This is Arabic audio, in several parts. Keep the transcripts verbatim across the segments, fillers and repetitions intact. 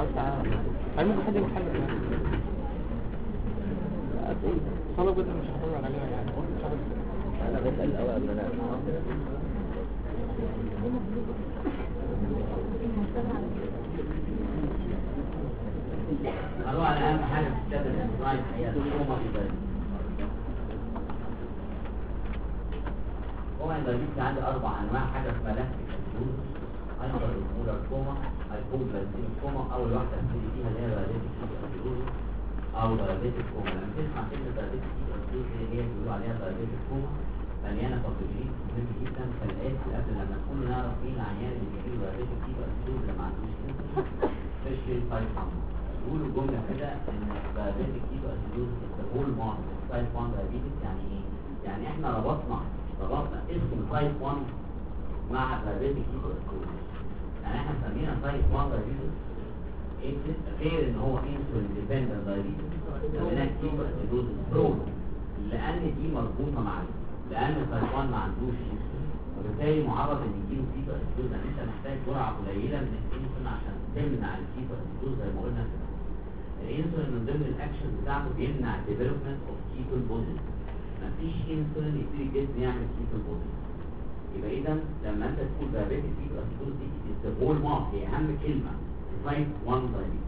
هل ممكن حد يحل كمان؟ طلب جدا مش هتطلع عليها يعني انا بسأل الاول قبل ما انام. هروح على اهم حاجه في الكتاب الانسرايد هي الكوما ديفايس. كوما ديفايس عندي اربع انواع، حاجه اسمها لاكتيك اسيدوز، هايبر اولر كوما، هايبوغلايسيميك كوما. اول واحده هبتدي فيها اللي هي دايابيتيك اسيدوز او دايابيتيك كوما. لما تسمع كلمه دايابيتيك اسيدوز هي هي بيقولوا عليها دايابيتيك كوما، مليانه باثوجين مهم جدا. فالاسم قبل لما نكون نعرف مين العيان اللي بيجيله دايابيتيك اسيدوز اللي ما عندوش انسولين سبيشال تايب واحد. بيقولوا جمله كده ان دايابيتيك اسيدوز هول مارك تايب واحد دايابيتيك. يعني ايه؟ يعني احنا ربطنا ربطنا اسم تايب واحد مع دايابيتيك اسيدوز. يعني احنا سمينا تايب واحد دايابيتيك غير ان هو انسولين ديبندنت دايابيتيك، سميناه كيتو اسيدوز برو، لان دي مربوطه مع لان تايب واحد ما عندوش انسولين، وبالتالي معرض ان يجيله كيتو اسيدوز. يعني انت محتاج جرعه قليله من الانسولين عشان تمنع الكيتو اسيدوز. زي ما قلنا كده الانسولين من ضمن الاكشن بتاعته بيمنع الديفلوبمنت اوف كيتو بوديز. مفيش انسولين يبتدي الجسم يعمل كيتو بوديز. يبقى اذا لما انت تقول دايابيتيك كيتو اسيدوز دي الهول مارك هي اهم كلمه في تايب واحد دايابيتيك.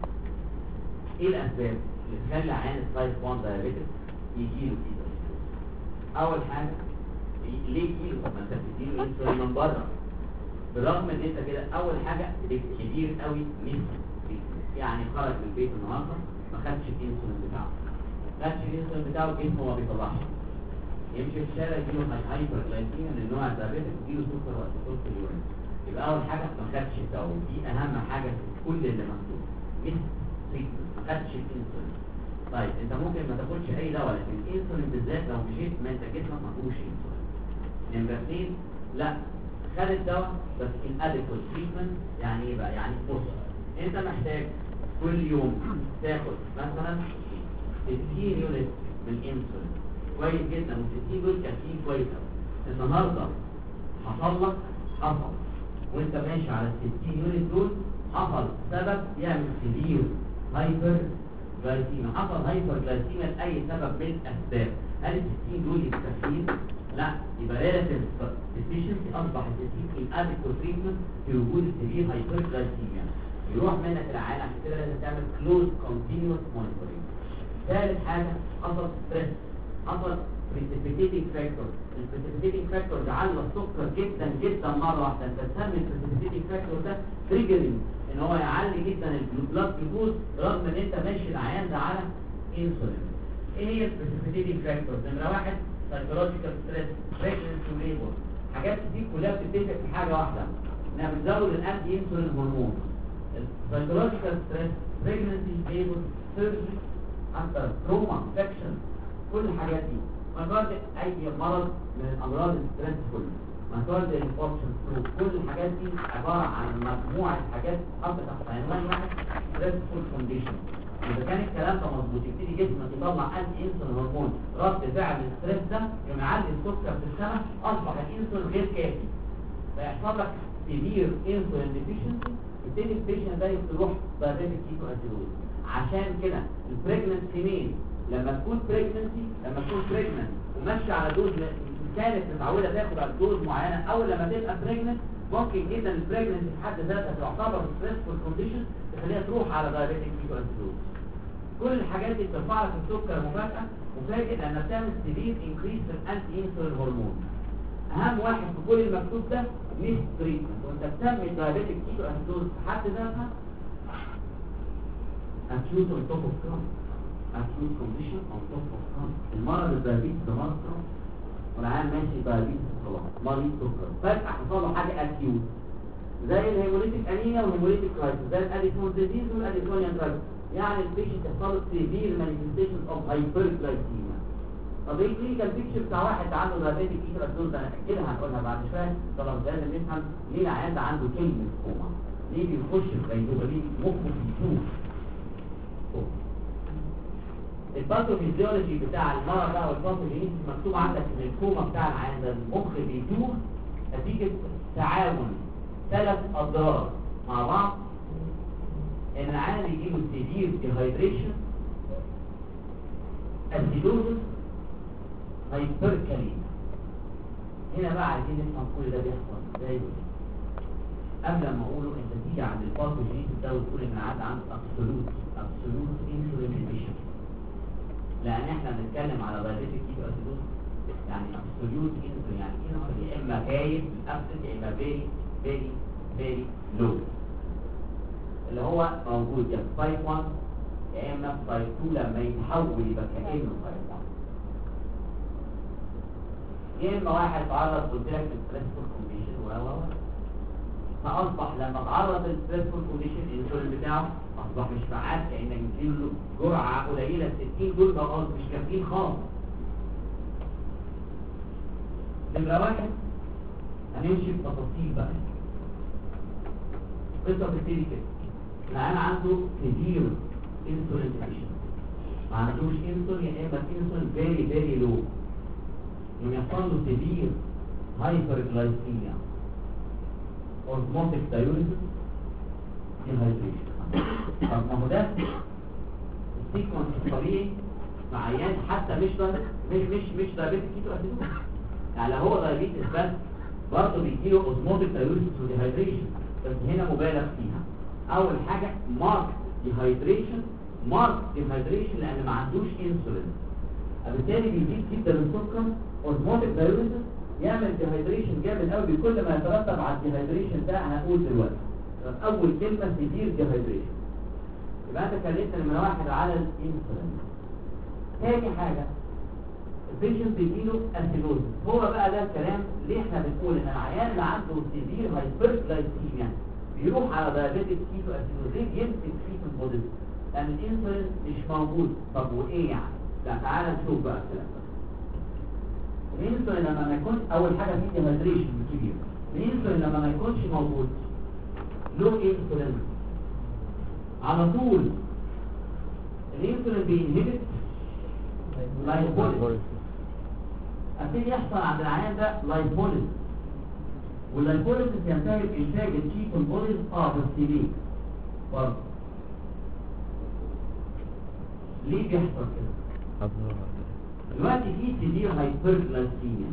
ايه الاسباب اللي تخلي عيان تايب واحد دايابيتيك يجيله كيتو اسيدوز؟ اول حاجه ليه كيلو؟ ما انت بتديله انسولين من بره، بالرغم ان انت كده اول حاجه كبير قوي ميس، يعني خرج من البيت النهارده ما خدش الانسولين بتاعه، ما خدش الانسولين بتاعه جسمه ما بيطلعش، يمشي في الشارع يجيله هايبر جلايسيميا من النوع الدايابيتيك، يجيله سكر واسيتون في اليورين. يبقى اول حاجه ما خدش الدواء، دي اهم حاجه في كل اللي مكتوب، ميس تريتمنت، ما خدش الانسولين. طيب انت ممكن ما تاخدش اي دواء، لكن الانسولين بالذات لو مشيت ما انت جسمك ما فيهوش انسولين. نمره اثنين لا خد الدواء بس inadequate treatment. يعني ايه بقى؟ يعني بص انت محتاج كل يوم تاخد مثلا ستين يونت من الانسولين، كويس جدا، و60 دول كافيين كويس قوي. النهارده حصل لك حصل وانت ماشي على ستين يونت دول حصل سبب يعمل سيفير هايبر جلايسيميا، حصل هايبر جلايسيميا لاي سبب من الاسباب. هل ال ستين دول كافيين؟ لا، يبقى ريلاتيف ديفيشنسي اصبح ال ستين inadequate treatment في وجود السيفير هايبر جلايسيميا، يروح منك العيان. عشان كده لازم تعمل كلوز كونتينوس مونيتورنج. ثالث حاجه حصل ستريس، حصل بريسيبيتيتنج فاكتور. البريسيبيتيتنج فاكتور جعل السكر جدا جدا مره واحده، انت تسمي البريسيبيتيتنج فاكتور ده تريجرنج ان هو يعلي جدا البلاد جلوكوز رغم ان انت ماشي العيان ده على انسولين. ايه هي البريسيبيتيتنج فاكتور؟ نمره واحد سايكولوجيكال ستريس، بريجنسي وليبر. حاجات دي كلها بتتفق في حاجه واحده، انها بتزود الانتي انسولين هرمون. السايكولوجيكال ستريس، بريجنسي، ليبر، سيرجري، حتى تروما، انفكشن، كل الحاجات دي مجرد اي مرض من الامراض الستريس كله، مجرد الانفكشن، كل الحاجات دي عباره عن مجموعه حاجات تحط تحت عنوان واحد ستريسفول كونديشن. اذا كان الكلام ده مظبوط يبتدي جسمك يطلع انتي انسولين هرمون، رد فعل الستريس ده يوم يعلي السكر في السماء، اصبح الانسولين غير كافي، فيحصل لك سيفير انسولين ديفيشنسي، يبتدي البيشنت ده يروح دايابيتيك كيتو اسيدوز. عشان كده البريجننت فيميل لما تكون بريجننسي لما تكون بريجننت وماشيه على دوز كانت متعوده تاخد على دوز معينه، اول لما تبقى بريجننت ممكن جدا البريجننسي في حد ذاتها تعتبر ستريسفول كونديشن تخليها تروح على دايابيتيك كيتو اسيدوز. كل الحاجات دي بترفع لك السكر مفاجاه مفاجئ لانها بتعمل سيفير انكريس في الانتي انسولين هرمون. اهم واحد في كل المكتوب ده ميس تريتمنت، وانت بتسمي الدايابيتيك كيتو اسيدوز في حد ذاتها acute on top of chronic، acute condition on top of chronic. المرض الدايابيتس ده مرض chronic، والعيان ماشي دايابيتس خلاص مريض سكر، فجأة حصل له حاجة acute زي الهيموليتيك انيميا والهيموليتيك كرايسيس، زي الاديسون ديزيز والاديسونيان كرايسيس، يعني البيشنت يحصل له سيفير مانيفستيشن اوف هايبرجلايسيميا. طب ايه الكلينيكال بيكتشر بتاع واحد عنده دايابيتيك كيتو اسيدوز؟ انا هاكدها هنقولها بعد شويه. طبعا لازم نفهم ليه العيان ده عنده كلمه كوما، ليه بيخش في غيبوبه، ليه مخه بيتوه. الباثوفيزيولوجي بتاع المرض ده والباثوجينيس مكتوب عندك ان الكوما بتاع العيان ده المخ بيتوه نتيجه تعاون ثلاث اضرار مع بعض. ان العيان يجيله سيفير ديهايدريشن، اسيدوزس، هايبركاليميا. هنا بقى عايزين نفهم كل ده بيحصل ازاي. قبل ما اقوله انت تيجي عند الباثوجينيسيس ده وتقول ان العيان عنده ابسولوت ابسولوت انسولين ديفيشنسي، لان احنا بنتكلم على دايابيتيك كيتو اسيدوز، يعني ابسولوت انسولين يعني انسولين يا اما جايب ابسط يا اما فيري فيري فيري لو، اللي هو موجود يا في تايب واحد يا اما في تايب اتنين لما يتحول يبقى كانه تايب واحد، يا اما واحد تعرض قلت لك للستريسفول كونديشن و و فاصبح لما تعرض للستريسفول كونديشن الانسولين بتاعه اصبح مش فعال، كانك بتديله جرعه قليله، ستين دول بقى مش كافيين خالص. نمره واحد هنمشي بتفاصيل بقى. القصه بتبتدي كده، العيان عنده كتير انسولين ديفيشن، ما عندوش انسولين يا اما انسولين فيري فيري لو، يوم يحصل له سيفير هايبرجلايسيميا، اوزموتيك دايوريسيس، ديهايدريشن. طب ما هو ده السيكونس الطبيعي مع عيان حتى مش ده مش مش مش دايابيتيك كيتو اسيدوز، يعني لو هو دايابيتس بس برضه بيجيله اوزموتيك دايوريسيس وديهايدريشن، بس هنا مبالغ فيها. اول حاجه مارك ديهايدريشن، مارك ديهايدريشن لان ما عندوش انسولين، بالتالي بيزيد جدا السكر، اوزموتيك دايوريسيس يعمل ديهايدريشن جامد قوي. بكل ما يترتب على الديهايدريشن ده هنقول دلوقتي. اول كلمه سيفير ديهايدريشن، يبقى انت اتكلمت نمره واحد على الانسولين. ثاني حاجه البيشنت بيجيله اسيدوز، هو بقى ده الكلام ليه احنا بنقول ان العيان اللي عنده سيفير هايبرجلايسيميا بيروح على دايابيتيك كيتو اسيدوز، ليه بيمسك فيه في البودي؟ لان الانسولين مش موجود. طب وايه يعني؟ لا تعالى نشوف بقى الكلام ده. الانسولين لما ما يكون اول حاجه فيه ديهايدريشن كبير، الانسولين لما ما يكونش موجود له انسولين على طول الانسولين بينهبت لايبوليس، ابتدي يحصل عند العيان ده لايبوليس، واللايبوليس ينتهي بانتاج الكيتون بوديز. اه بس ليه؟ برضه ليه بيحصل كده؟ دلوقتي في سيفير هايبرجلايسيميا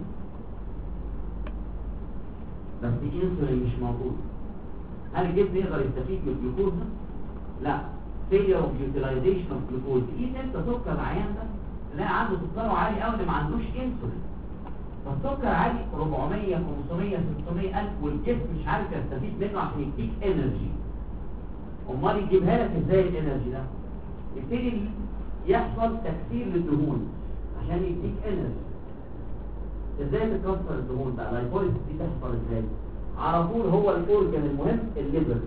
بس الانسولين مش موجود، هل الجسم يقدر يستفيد من الجلوكوز ده؟ لا، failure of utilization of glucose. ايه انت سكر العيان ده تلاقي عنده سكره عالي قوي اللي ما عندوش انسولين، فالسكر عالي أربعمية خمسمية ستمية ألف والجسم مش عارف يستفيد منه عشان يديك انرجي. امال يجيبها لك ازاي الانرجي ده؟ يبتدي يحصل تكسير للدهون عشان يديك انرجي. ازاي تكسر الدهون ده؟ اللايبوليس دي تحصل ازاي؟ على طول هو الاورجن المهم الليفر.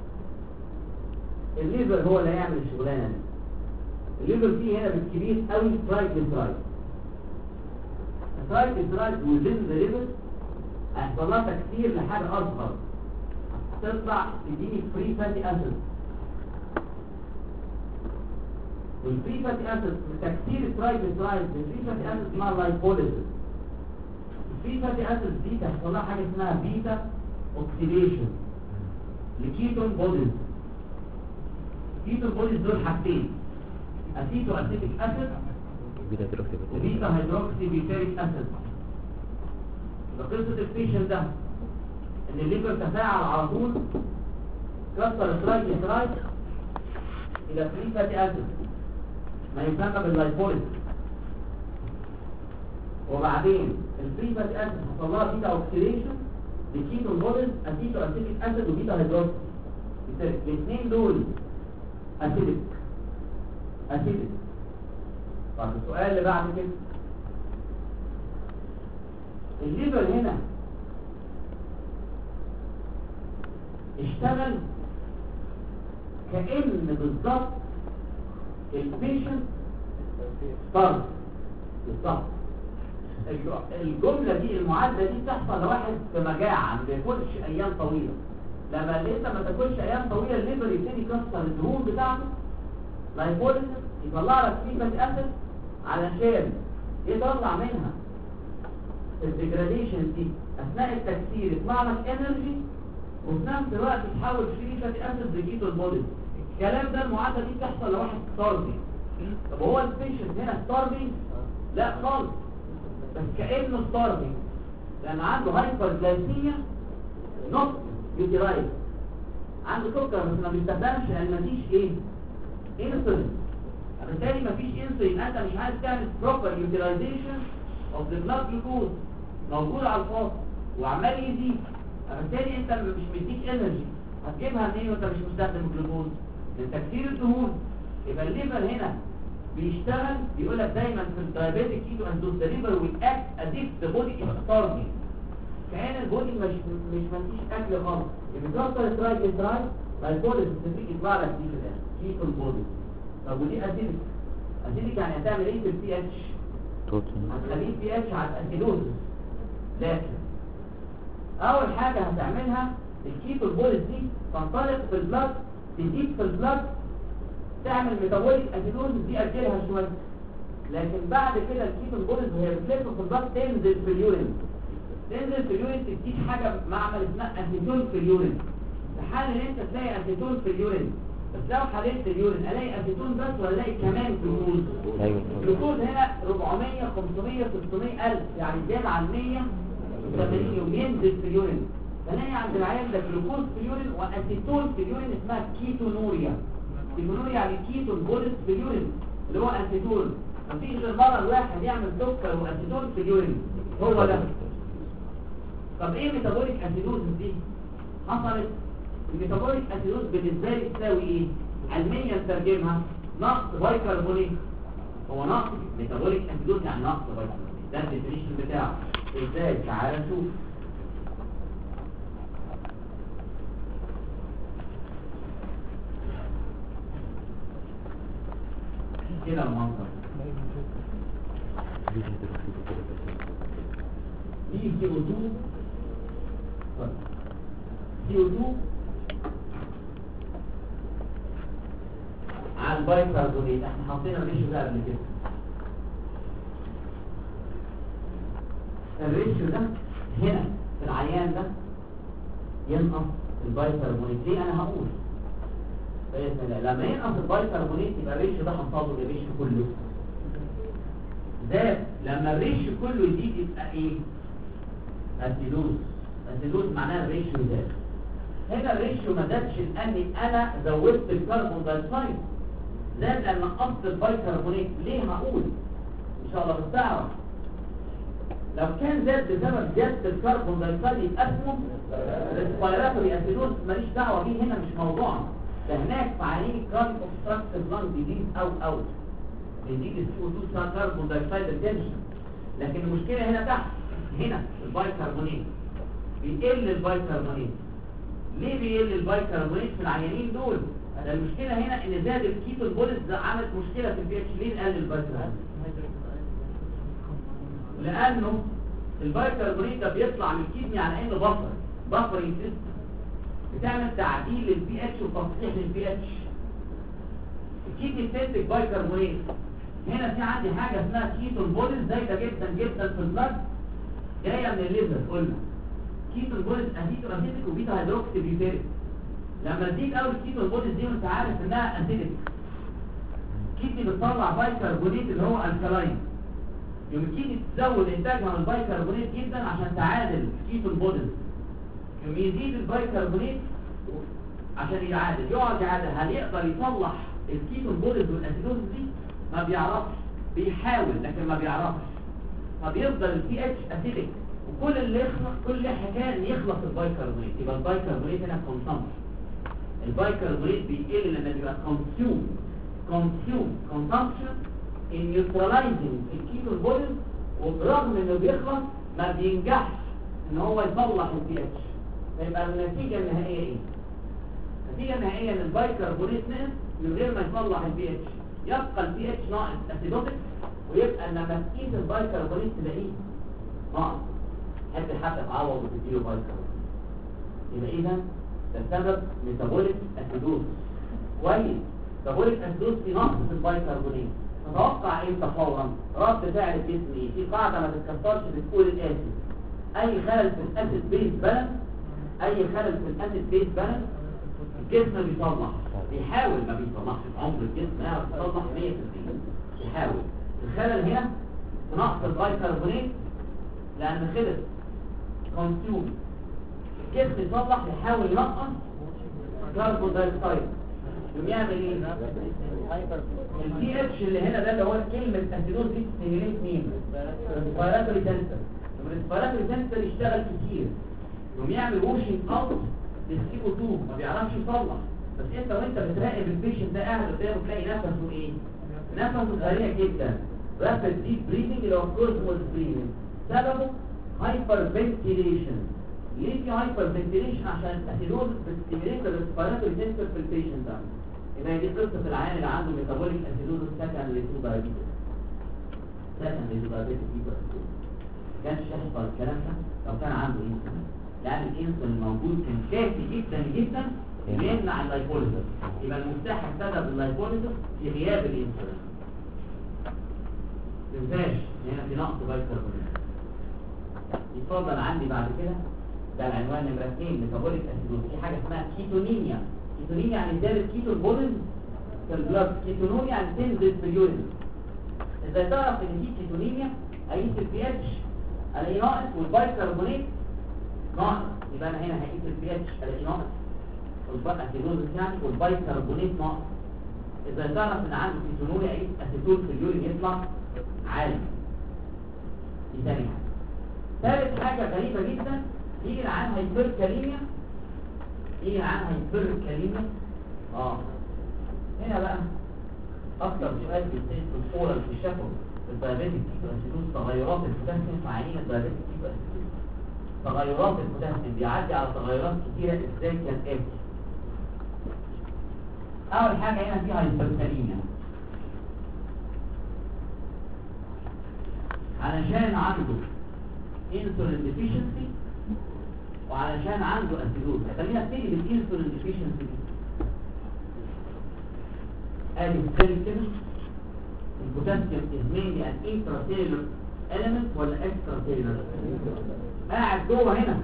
الليفر هو اللي هيعمل الشغلانه دي. الليفر فيه هنا بالكبير قوي ترايجليسرايد. الترايجليسرايد وزن الليفر هيحصل لها تكسير لحاجه اصغر تطلع تديني فري فاتي اسيد. والفري فاتي اسيد تكسير الترايجليسرايد الفري فاتي اسيد اسمها لايبوليسيس. الفري فاتي اسيد دي تحصل لها حاجه اسمها بيتا اوكسيديشن لكيتون بوديز. كيتون بوديز دول حاجتين، اسيتو اسيتيك اسيد وبيتا هيدروكسي بيتاريك اسيد. قصه البيشنت ده ان الليفر تفاعل على طول كسر الترايجليسرايد الى فري فاتي اسيد ما يسمى باللايبوليس، وبعدين الفري فاتي اسيد حصل لها بيتا اوكسيديشن لكيتون بوديز اسيتو اسيتيك اسيد وبيتا هيدروكسي. الاثنين دول اسيدك اسيدك. طب السؤال اللي بعد كده، الليفر هنا اشتغل كأن بالظبط البيشنت طرد بالظبط. الجملة دي المعادلة دي بتحصل لواحد في مجاعة ما بياكلش ايام طويلة. لما انت ما تاكلش ايام طويلة الليفر يبتدي يكسر الدهون بتاعته لايبوليسيس، يطلع لك فيه فاتي اسيد علشان يطلع منها الديجراديشن دي اثناء التكسير يطلع لك انرجي، وفي نفس الوقت تحول فري فاتي اسيد لكيتون بوديز. الكلام ده المعادله دي بتحصل لو واحد ستارفنج. طب هو البيشنت هنا ستارفنج؟ لا خالص، بس كانه ستارفنج لان عنده هايبر جلايسيميا نوت يوتيلايز، عنده سكر بس ما بيستخدمش لان مفيش ايه انسولين، بالتالي مفيش انسولين، انت مش عايز تعمل بروبر يوتيلايزيشن اوف ذا بلاد جلوكوز موجود على الفاضي وعمال يزيد، بالتالي انت مش مديك انرجي، هتجيبها منين وانت مش مستخدم الجلوكوز؟ من تكسير الدهون. يبقى الليفر هنا بيشتغل، بيقول لك دايما في الدايابيتيك كيتو اندوز ذا ليفر ويل اكت از اف ذا بودي از ستارفنج، كأن البودي مش مش مفيش اكل خالص. يبقى بيكسر ترايجليسرايد فالبودي بتديك يطلع لك دي كده كيتو البودي. طب ودي اسيدك، اسيدك يعني هتعمل ايه في البي اتش؟ هتخليه البي اتش على الاسيدوزس. لكن اول حاجه هتعملها الكيتو البودي دي تنطلق في البلاد، تزيد في البلاد، تعمل ميتابوليك اسيدوزس دي اجلها شويه، لكن بعد كده الكيتو البودي وهي بتلف في البلاد تنزل في اليورين، تنزل في اليورين تديك حاجه معمل اسمها اسيتون في اليورين. في حال ان انت تلاقي اسيتون في اليورين، بس لو حللت اليورين الاقي اسيتون بس ولا الاقي كمان جلوكوز؟ الجلوكوز هنا أربعمية خمسمية ستمية ألف، يعني زياده عن مية وثمانين يوم ينزل في اليورين، فلاقي عند العيان ده جلوكوز في اليورين واسيتون في اليورين اسمها كيتونوريا. كيتونوريا يعني كيتون بوليس في اليورين اللي هو اسيتون. مفيش غير مره الواحد يعمل سكر واسيتون في اليورين، هو ده. طب ايه ميتابوليك اسيدوزس دي؟ حصلت الميتابوليك اسيدوز بالنسبه لي تساوي ايه؟ علميا ترجمها نقص بايكربونات. هو نقص ميتابوليك اسيدوز يعني نقص بايكربونات، ده الديفينيشن بتاعه. ازاي؟ تعال نشوف. كده المنظر دي سي او اتنين سي او اتنين على البايكربونات. احنا حاطين الريشيو ده قبل كده، الريشيو ده هنا في العيان ده ينقص البايكربونات. ليه؟ انا هقول باذن الله لما ينقص البايكربونات يبقى الريشيو ده هنصابه الريشيو كله زاد. لما الريشيو كله يزيد يبقى ايه؟ اسيدوز. اسيدوز معناها الريشيو زاد. هنا الريشيو ما زادش لاني انا زودت الكربون دايوكسيد، زاد لان نقصت البايكربونات. ليه؟ هقول ان شاء الله. بس تعرف لو كان زاد بسبب زياده الكربون دايوكسيد يبقى اسمه ريسبيراتوري اسيدوز، ماليش دعوه بيه، هنا مش موضوعنا. ده هناك في عيانين كارب اوبستراكتيف لانج ديزيز او او بيزيد السي او اتنين كربون دايوكسيد ريتنشن. لكن المشكله هنا تحت، هنا البايكربونات بيقل. البايكربونات ليه بيقل البايكربونات في العيانين دول؟ ده المشكله هنا ان زاد الكيتون بوليس، ده عملت مشكله في البي اتش. ليه قل البايكربونات؟ لانه البايكربونات ده بيطلع من الكيدني على انه بفر بفرنج سيستم، بتعمل تعديل للبي اتش وتصحيح للبي اتش. الكيدني بتنتج بايكربونات. هنا في عندي حاجه اسمها كيتون بوليس زايده جدا جدا في البلد، جايه من الليفر. قلنا كيتون بوليس اسيتو اسيتيك وبيتا هيدروكسي بيوتيريك. لما تزيد قوي الكيتون بوليس دي وانت عارف انها اسيتيك، الكيدني بتطلع بايكربونات اللي هو الكالاين، يوم الكيدني تزود انتاجها من البايكربونات جدا عشان تعادل الكيتون بوليس. يوم يزيد البايكربونات عشان يعادل، يقعد يعادل. هل يقدر يصلح الكيتون بوليس والاسيدوز دي؟ ما بيعرفش، بيحاول لكن ما بيعرفش، فبيفضل البي اتش اسيدك. وكل اللي يخلق كل حكايه ان يخلص البايكربونات. يبقى البايكربونات هنا كونسامشن، البايكربونات بيقل لما بيبقى كونسيوم كونسيوم كونسامشن ان نيوتراليزنج الكيتون بوليس، وبرغم انه بيخلص ما بينجحش ان هو يصلح البي اتش. فيبقى النتيجه النهائيه ايه؟ النتيجه النهائيه ان البايكربونات نقص من غير ما يصلح البي اتش، يبقى البي اتش ناقص اسيدوتيك، ويبقى لما تقيس البايكربونات تلاقيه ناقص. حد حتى تعوض وتديله بايكربونات. يبقى اذا ده سبب ميتابوليك اسيدوز. كويس، ميتابوليك اسيدوز في نقص في البايكربونات. تتوقع امتى فورا؟ رد فعل الجسم ايه؟ في قاعده ما تتكسرش بتقول الاسيد اي خلل في الاسيد بيز بالانس، اي خلل في الاسيد بيز بالانس الجسم بيطلع، بيحاول ما بيطلعش، عمر الجسم يعرف يطلع مية في المية، بيحاول. الخلل هنا في نقص البايكربونات لان خلص كونسيوم، الجسم يصلح يحاول ينقص كربون دايوكسيد، يقوم يعمل ايه؟ البي اتش اللي هنا ده اللي هو كلمه اسيدوز دي ستيميليت مين؟ الريسبيراتوري سنتر. الريسبيراتوري سنتر يشتغل كتير، يقوم يعمل ووشنج اوت للسي او اتنين، ما بيعرفش يصلح. بس انت وانت بتراقب البيشنت ده قاعد قدامه تلاقي نفسه ايه؟ نفسه سريع جدا، رابيد ديب بريثنج اللي هو كورسموس بريثنج، سببه هايبر فنتيليشن. ليه في هايبر فنتيليشن؟ عشان الاسيدوز بتستيميليت الريسبيراتوري سنتر في البيشنت ده. يبقى دي قصه العيان اللي عنده ميتابوليك اسيدوز سكندري تو دايابيتس، سكندري تو دايابيتس ما كانش يحصل الكلام ده لو كان عنده انسولين، لان الانسولين الموجود كان كافي جدا جدا يمنع اللايبوليسيس. يبقى المفتاح السبب اللايبوليسيس في غياب الانسولين. متنساش هنا في نقص بايكربونات. يتفضل عندي بعد كده ده العنوان نمرة اثنين، ميتابوليك اسيدوز. في حاجه اسمها كيتونيميا. كيتونيميا يعني زياده كيتون بولز في البلاد، كيتونوريا يعني تنزل في اليورين. ازاي تعرف ان في كيتونيميا؟ اقيس البي اتش الاقي ناقص والبايكربونات ناقص، يبقى انا هنا هقيس البي اتش الاقي ناقص والاسيدوز يعني والبايكربونات ناقص. ازاي تعرف ان عنده كيتونوريا؟ اقيس اسيتون في اليورين يطلع عالي. دي ثاني حاجه. ثالث حاجه غريبه جدا، يجي العيان هايبركاليميا، يجي العيان هايبركاليميا اه هنا بقى اكتر سؤال بيتسال في الفورال في الشفوي الدايابيتيك كيتواسيدوز، تغيرات البوتاسيوم في عينين الدايابيتيك كيتواسيدوز. تغيرات البوتاسيوم بيعدي على تغيرات كتيره ازاي كالاتي. اول حاجه هنا في هايبركاليميا، علشان عنده انسولين ديفيشنسي وعلشان عنده اسيدوز. خلينا نبتدي بالانسولين ديفيشنسي. ادي الثاني كده، البوتاسيوم is mainly an intracellular element ولا extracellular؟ قاعد جوه هنا،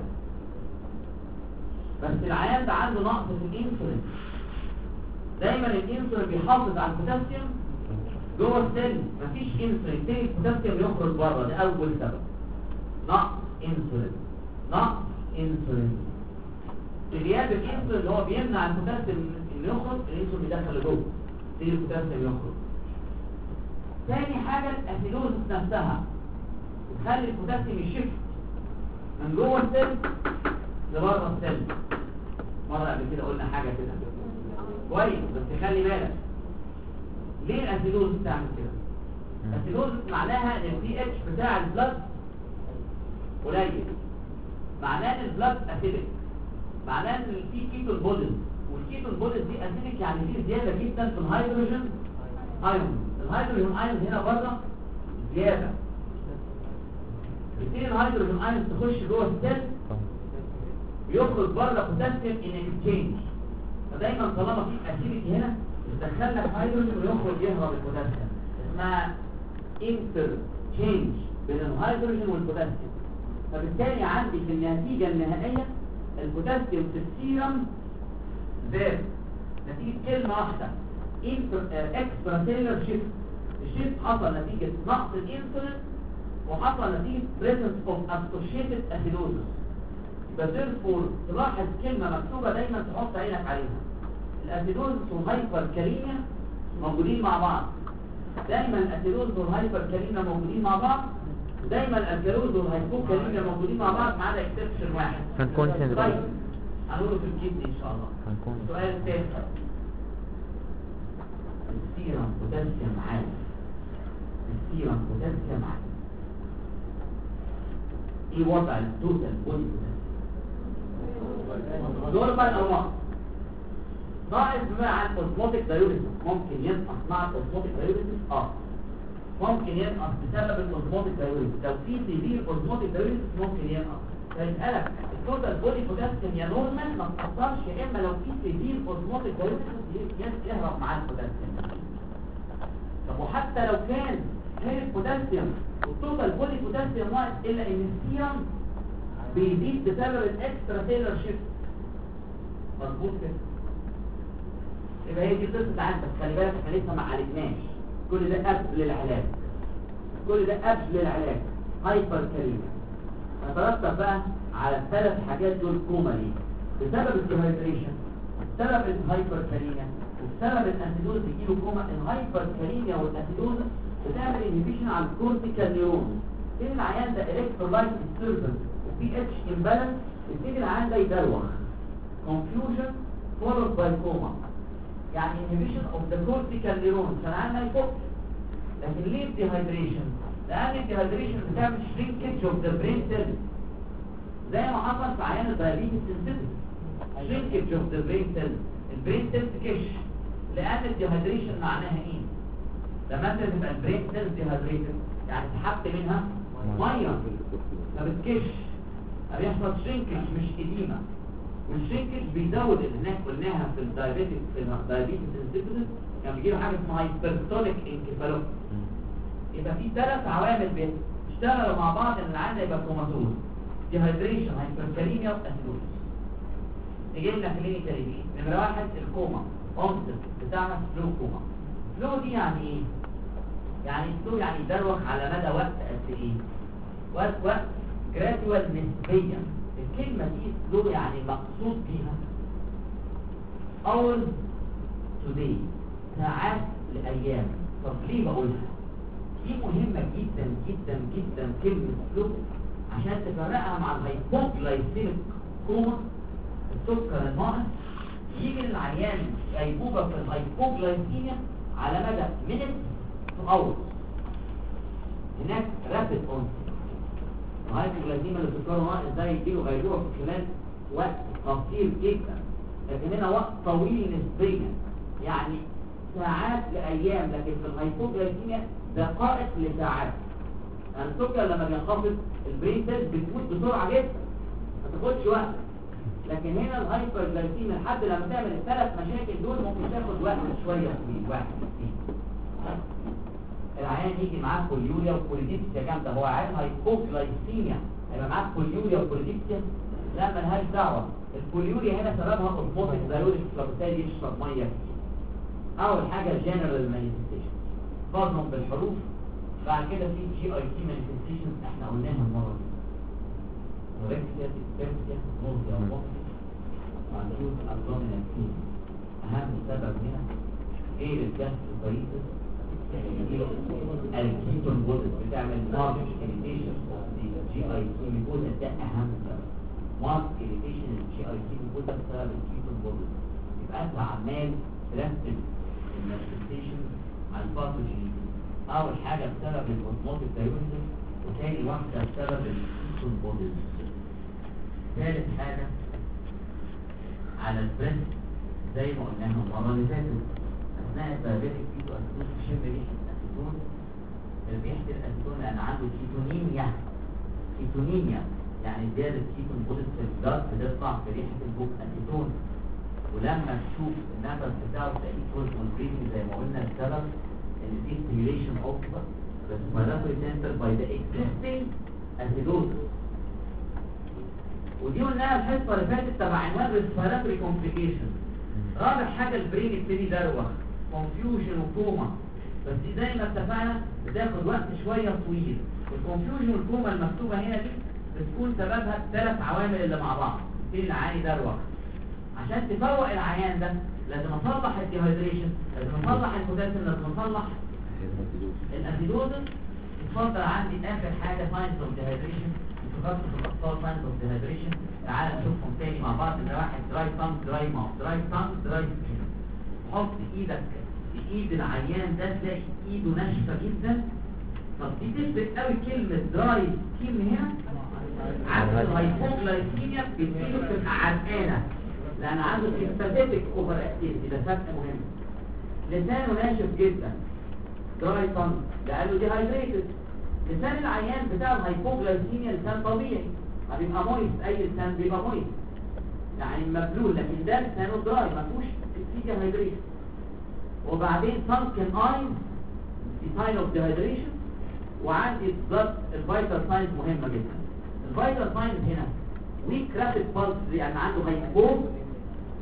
بس العيان ده عنده نقص في الانسولين. دايما الانسولين بيحافظ على البوتاسيوم جوه السيل، مفيش انسولين تاني البوتاسيوم يخرج بره. ده اول سبب، نقص انسولين. نقص انسولين غياب الانسولين اللي هو بيمنع البوتاسيوم اللي يخرج، الانسولين بيدخل لجوه يخلي البوتاسيوم يخرج. ثاني حاجه الاسيدوز نفسها بتخلي البوتاسيوم يشفت من جوه السيل لبره السيل. مره قبل كده قلنا حاجه كده كويس، بس خلي بالك ليه الاسيدوز بتعمل كده. الاسيدوز معناها ان البي اتش بتاع البلد قليل، معناه ان البلد اسيدك، معناه ان في كيتون بولز، والكيتون بولز دي اسيدك يعني في زياده جدا في الهيدروجين ايون. الهيدروجين ايون هنا بره زياده، بتبتدي الهيدروجين ايون تخش جوه السيل يخرج بره بوتاسيوم ان اكسشينج. فدايما طالما في اسيدك هنا يدخل لك هيدروجين ويخرج يهرب البوتاسيوم، اسمها انتر تشينج بين الهيدروجين والبوتاسيوم. فبالتالي عندي في النتيجه النهائيه البوتاسيوم في السيرم زاد نتيجه كلمه واحده، اكسترا سيلر شيفت. الشيفت حصل نتيجه نقص الانسولين وحصل نتيجه بريزنس اوف اسوشيتد اسيدوزس. يبقى therefore تلاحظ كلمه مكتوبه دايما تحط عينك عليها، الاسيدوزس والهايبركاليميا موجودين مع بعض. دايما الاسيدوزس والهايبركاليميا موجودين مع بعض، دايما الالكالوز والهايبوكاليميا موجودين مع بعض ما عدا اكسبشن واحد. هنكون سندروم. طيب هنقوله في الكيدني ان شاء الله. هنكون السؤال الثالث، السيرم بوتاسيوم عالي. السيرم بوتاسيوم عالي، ايه وضع التوتال بودي بوتاسيوم؟ نورمال او ناقص؟ ناقص مع الاوزموتيك دايوريسيس. ممكن ينقص مع الاوزموتيك دايوريسيس اه ممكن ينقص بسبب الاوزموتيك دايوريسيس. لو في سيفير اوزموتيك دايوريسيس ممكن ينقص. فيسألك التوتال بودي بوتاسيوم يا نورمال ما تأثرش، يا اما لو في سيفير اوزموتيك دايوريسيس يهرب مع البوتاسيوم. طب وحتى لو كان غير البوتاسيوم والتوتال بودي بوتاسيوم ناقص، الا ان السيرم بيزيد بسبب الاكسترا سيلر شيفت. مظبوط كده؟ يبقى هي دي قصه العلاج. بس خلي بالك احنا لسه ما عالجناش، كل ده قبل العلاج، كل ده قبل العلاج. هايبر كاليميا هترتب بقى على الثلاث حاجات دول كوما ليه؟ بسبب الديهايدريشن، بسبب الهايبر كاليميا، وبسبب الانتيدوز يجيله كوما. الهايبر كاليميا والانتيدوز بتعمل انهبيشن على الكورتيكال نيرون. يبتدي العيان ده الكترولايت ديستربنس وبي اتش امبالانس، يبتدي العيان ده يدروخ، confusion followed by coma. يعني inhibition of the cortical neurons عشان العيان ما يفوقش. لكن ليه الديهايدريشن؟ لان الديهايدريشن بتعمل shrinkage of the brain cells زي ما حصل في عيان الدايابيتس انسيبيتس. shrinkage of the brain cells، البرين سيلز كش. لان الديهايدريشن معناها ايه؟ لما انت تبقى البرين سيلز ديهايدريتد يعني سحبت منها ميه فبتكش، فبيحصل شرينكج مش اديمه. والشرينكج بيزود اللي هناك قلناها في الدايابيتس في الدايابيتس انسيبيتس كان بيجيله حاجه اسمها هايبرتونيك انكفالوباثي. يبقى في ثلاث عوامل بيشتغلوا مع بعض ان العيان يبقى كوماتوز، ديهايدريشن، هايبركاليميا، واسيدوز. يجي لنا كلينيكال ايه؟ نمره واحد الكوما، اونست بتاعنا سلو كوما. سلو دي يعني ايه؟ يعني سلو يعني يدروخ على مدى وقت قد ايه؟ وقت وقت جرادوال نسبيا. الكلمه دي سلو يعني مقصود بيها hours to day، ساعات لايام. طب ليه بقولها؟ دي مهمه جدا جدا جدا كلمه سلو عشان تفرقها مع الهايبوغلايسيميك كوما، السكر الناقص. يجي للعيان غيبوبه في الهايبوغلايسيميا على مدى minutes to hours. هناك رابيد اونست. الهايبوغلايسيميا اللي سكره ناقص ده يجيله غيبوبه في خلال وقت قصير جدا، لكن هنا وقت طويل نسبيا يعني ساعات لايام. لكن في الهايبوغلايسيميا دقائق لساعات. يعني السكر لما بينخفض البرين سيلز بتموت بسرعه جدا ما تاخدش وقت. لكن هنا الهايبرجلايسيميا لحد لما تعمل الثلاث مشاكل دول ممكن تاخد وقت شويه طويل. واحد اثنين العيان يجي معاه كوليوريا وكوليديبسيا جامده. هو عيان هايبوغلايسيميا هيبقى معاه كوليوريا وكوليديبسيا؟ لا مالهاش دعوه. الكوليوريا هنا سببها اوزموتيك دايوريك، فبالتالي يشرب ميه كتير. اول حاجه جنرال مانيفستيشن، فاضهم بالحروف. بعد كده في جي اي تي مانيفستيشن احنا قلناها المره دي، وريكسيا ديسبيبسيا نوزيا وموتيك معدود ابدومينال بين. اهم سبب هنا غير الجاستروباريتس الكيتون بودز بتعمل مارك اريتيشن اوف جي اي تي ميكوزا. ده اهم سبب، مارك اريتيشن الجي اي تي ميكوزا بسبب الكيتون بودز. يبقى انت عمال ترتب المانيفستيشن على الباثوجين. اول حاجه بسبب الاوزموتيك دايوريزم، وثاني واحده بسبب الكيتون بودز. ثالث حاجه على البريست زي ما قلناها المره اللي فاتت، اثناء الدايابيتك كيتو اسيدوز تشم ريحه الاسيتون. ريحه الاسيتون لان عنده كيتونيميا. كيتونيميا يعني زياده كيتون بودز في البلاد بتطلع في ريحه البوك اسيتون. ولما تشوف النفس بتاعه تلاقيه فول كونكريتنج زي ما قلنا السبب ان في ستيميوليشن اوف ريسبيراتوري سنتر باي ذا اكزيستنج اسيدوزس. ودي قلناها الحصه اللي فاتت تبع عنوان ريسبيراتوري كومبليكيشن. رابع حاجه البرين يبتدي يدروخ، كونفيوجن وكوما. بس دي زي ما اتفقنا بتاخد وقت شويه طويل. الكونفيوجن والكوما المكتوبه هنا دي بتكون سببها الثلاث عوامل اللي مع بعض. يبتدي العيان يدروخ. عشان تفوق العيان ده لازم اصلح الديهايدريشن، لازم اصلح البوتاسيوم، لازم اصلح الاسيدوزس. اتفضل عندي اخر حاجه ساينس اوف ديهايدريشن. تخصص الاطفال ساينس اوف ديهايدريشن. تعالى نشوفهم تاني مع بعض. ده واحد دراي تانج دراي ماوث، دراي تانج دراي سكين. حط ايدك في ايد العيان ده تلاقي ايده ناشفه جدا. طب دي تفرق قوي كلمه دراي سكين هنا عكس الهايبوغلايسيميا بتجيله بتبقى عرقانه لان عنده سيمباثيك اوفر اكتيفيتي. ده فرق مهم. لسانه ناشف جدا دراي تانج ده قالوا ديهايدريتد. لسان العيان بتاع الهايبوغلايسيميا لسان طبيعي ما بيبقى مويست، اي لسان بيبقى مويست يعني مبلول، لكن ده لسانه دراي ما فيهوش ديهايدريشن. وبعدين سانكن ايز دي ساين اوف ديهايدريشن. وعندي بالظبط الفيتال ساينز مهمه جدا. الفيتال ساينز هنا ويك رابيد بالس يعني عنده هايبو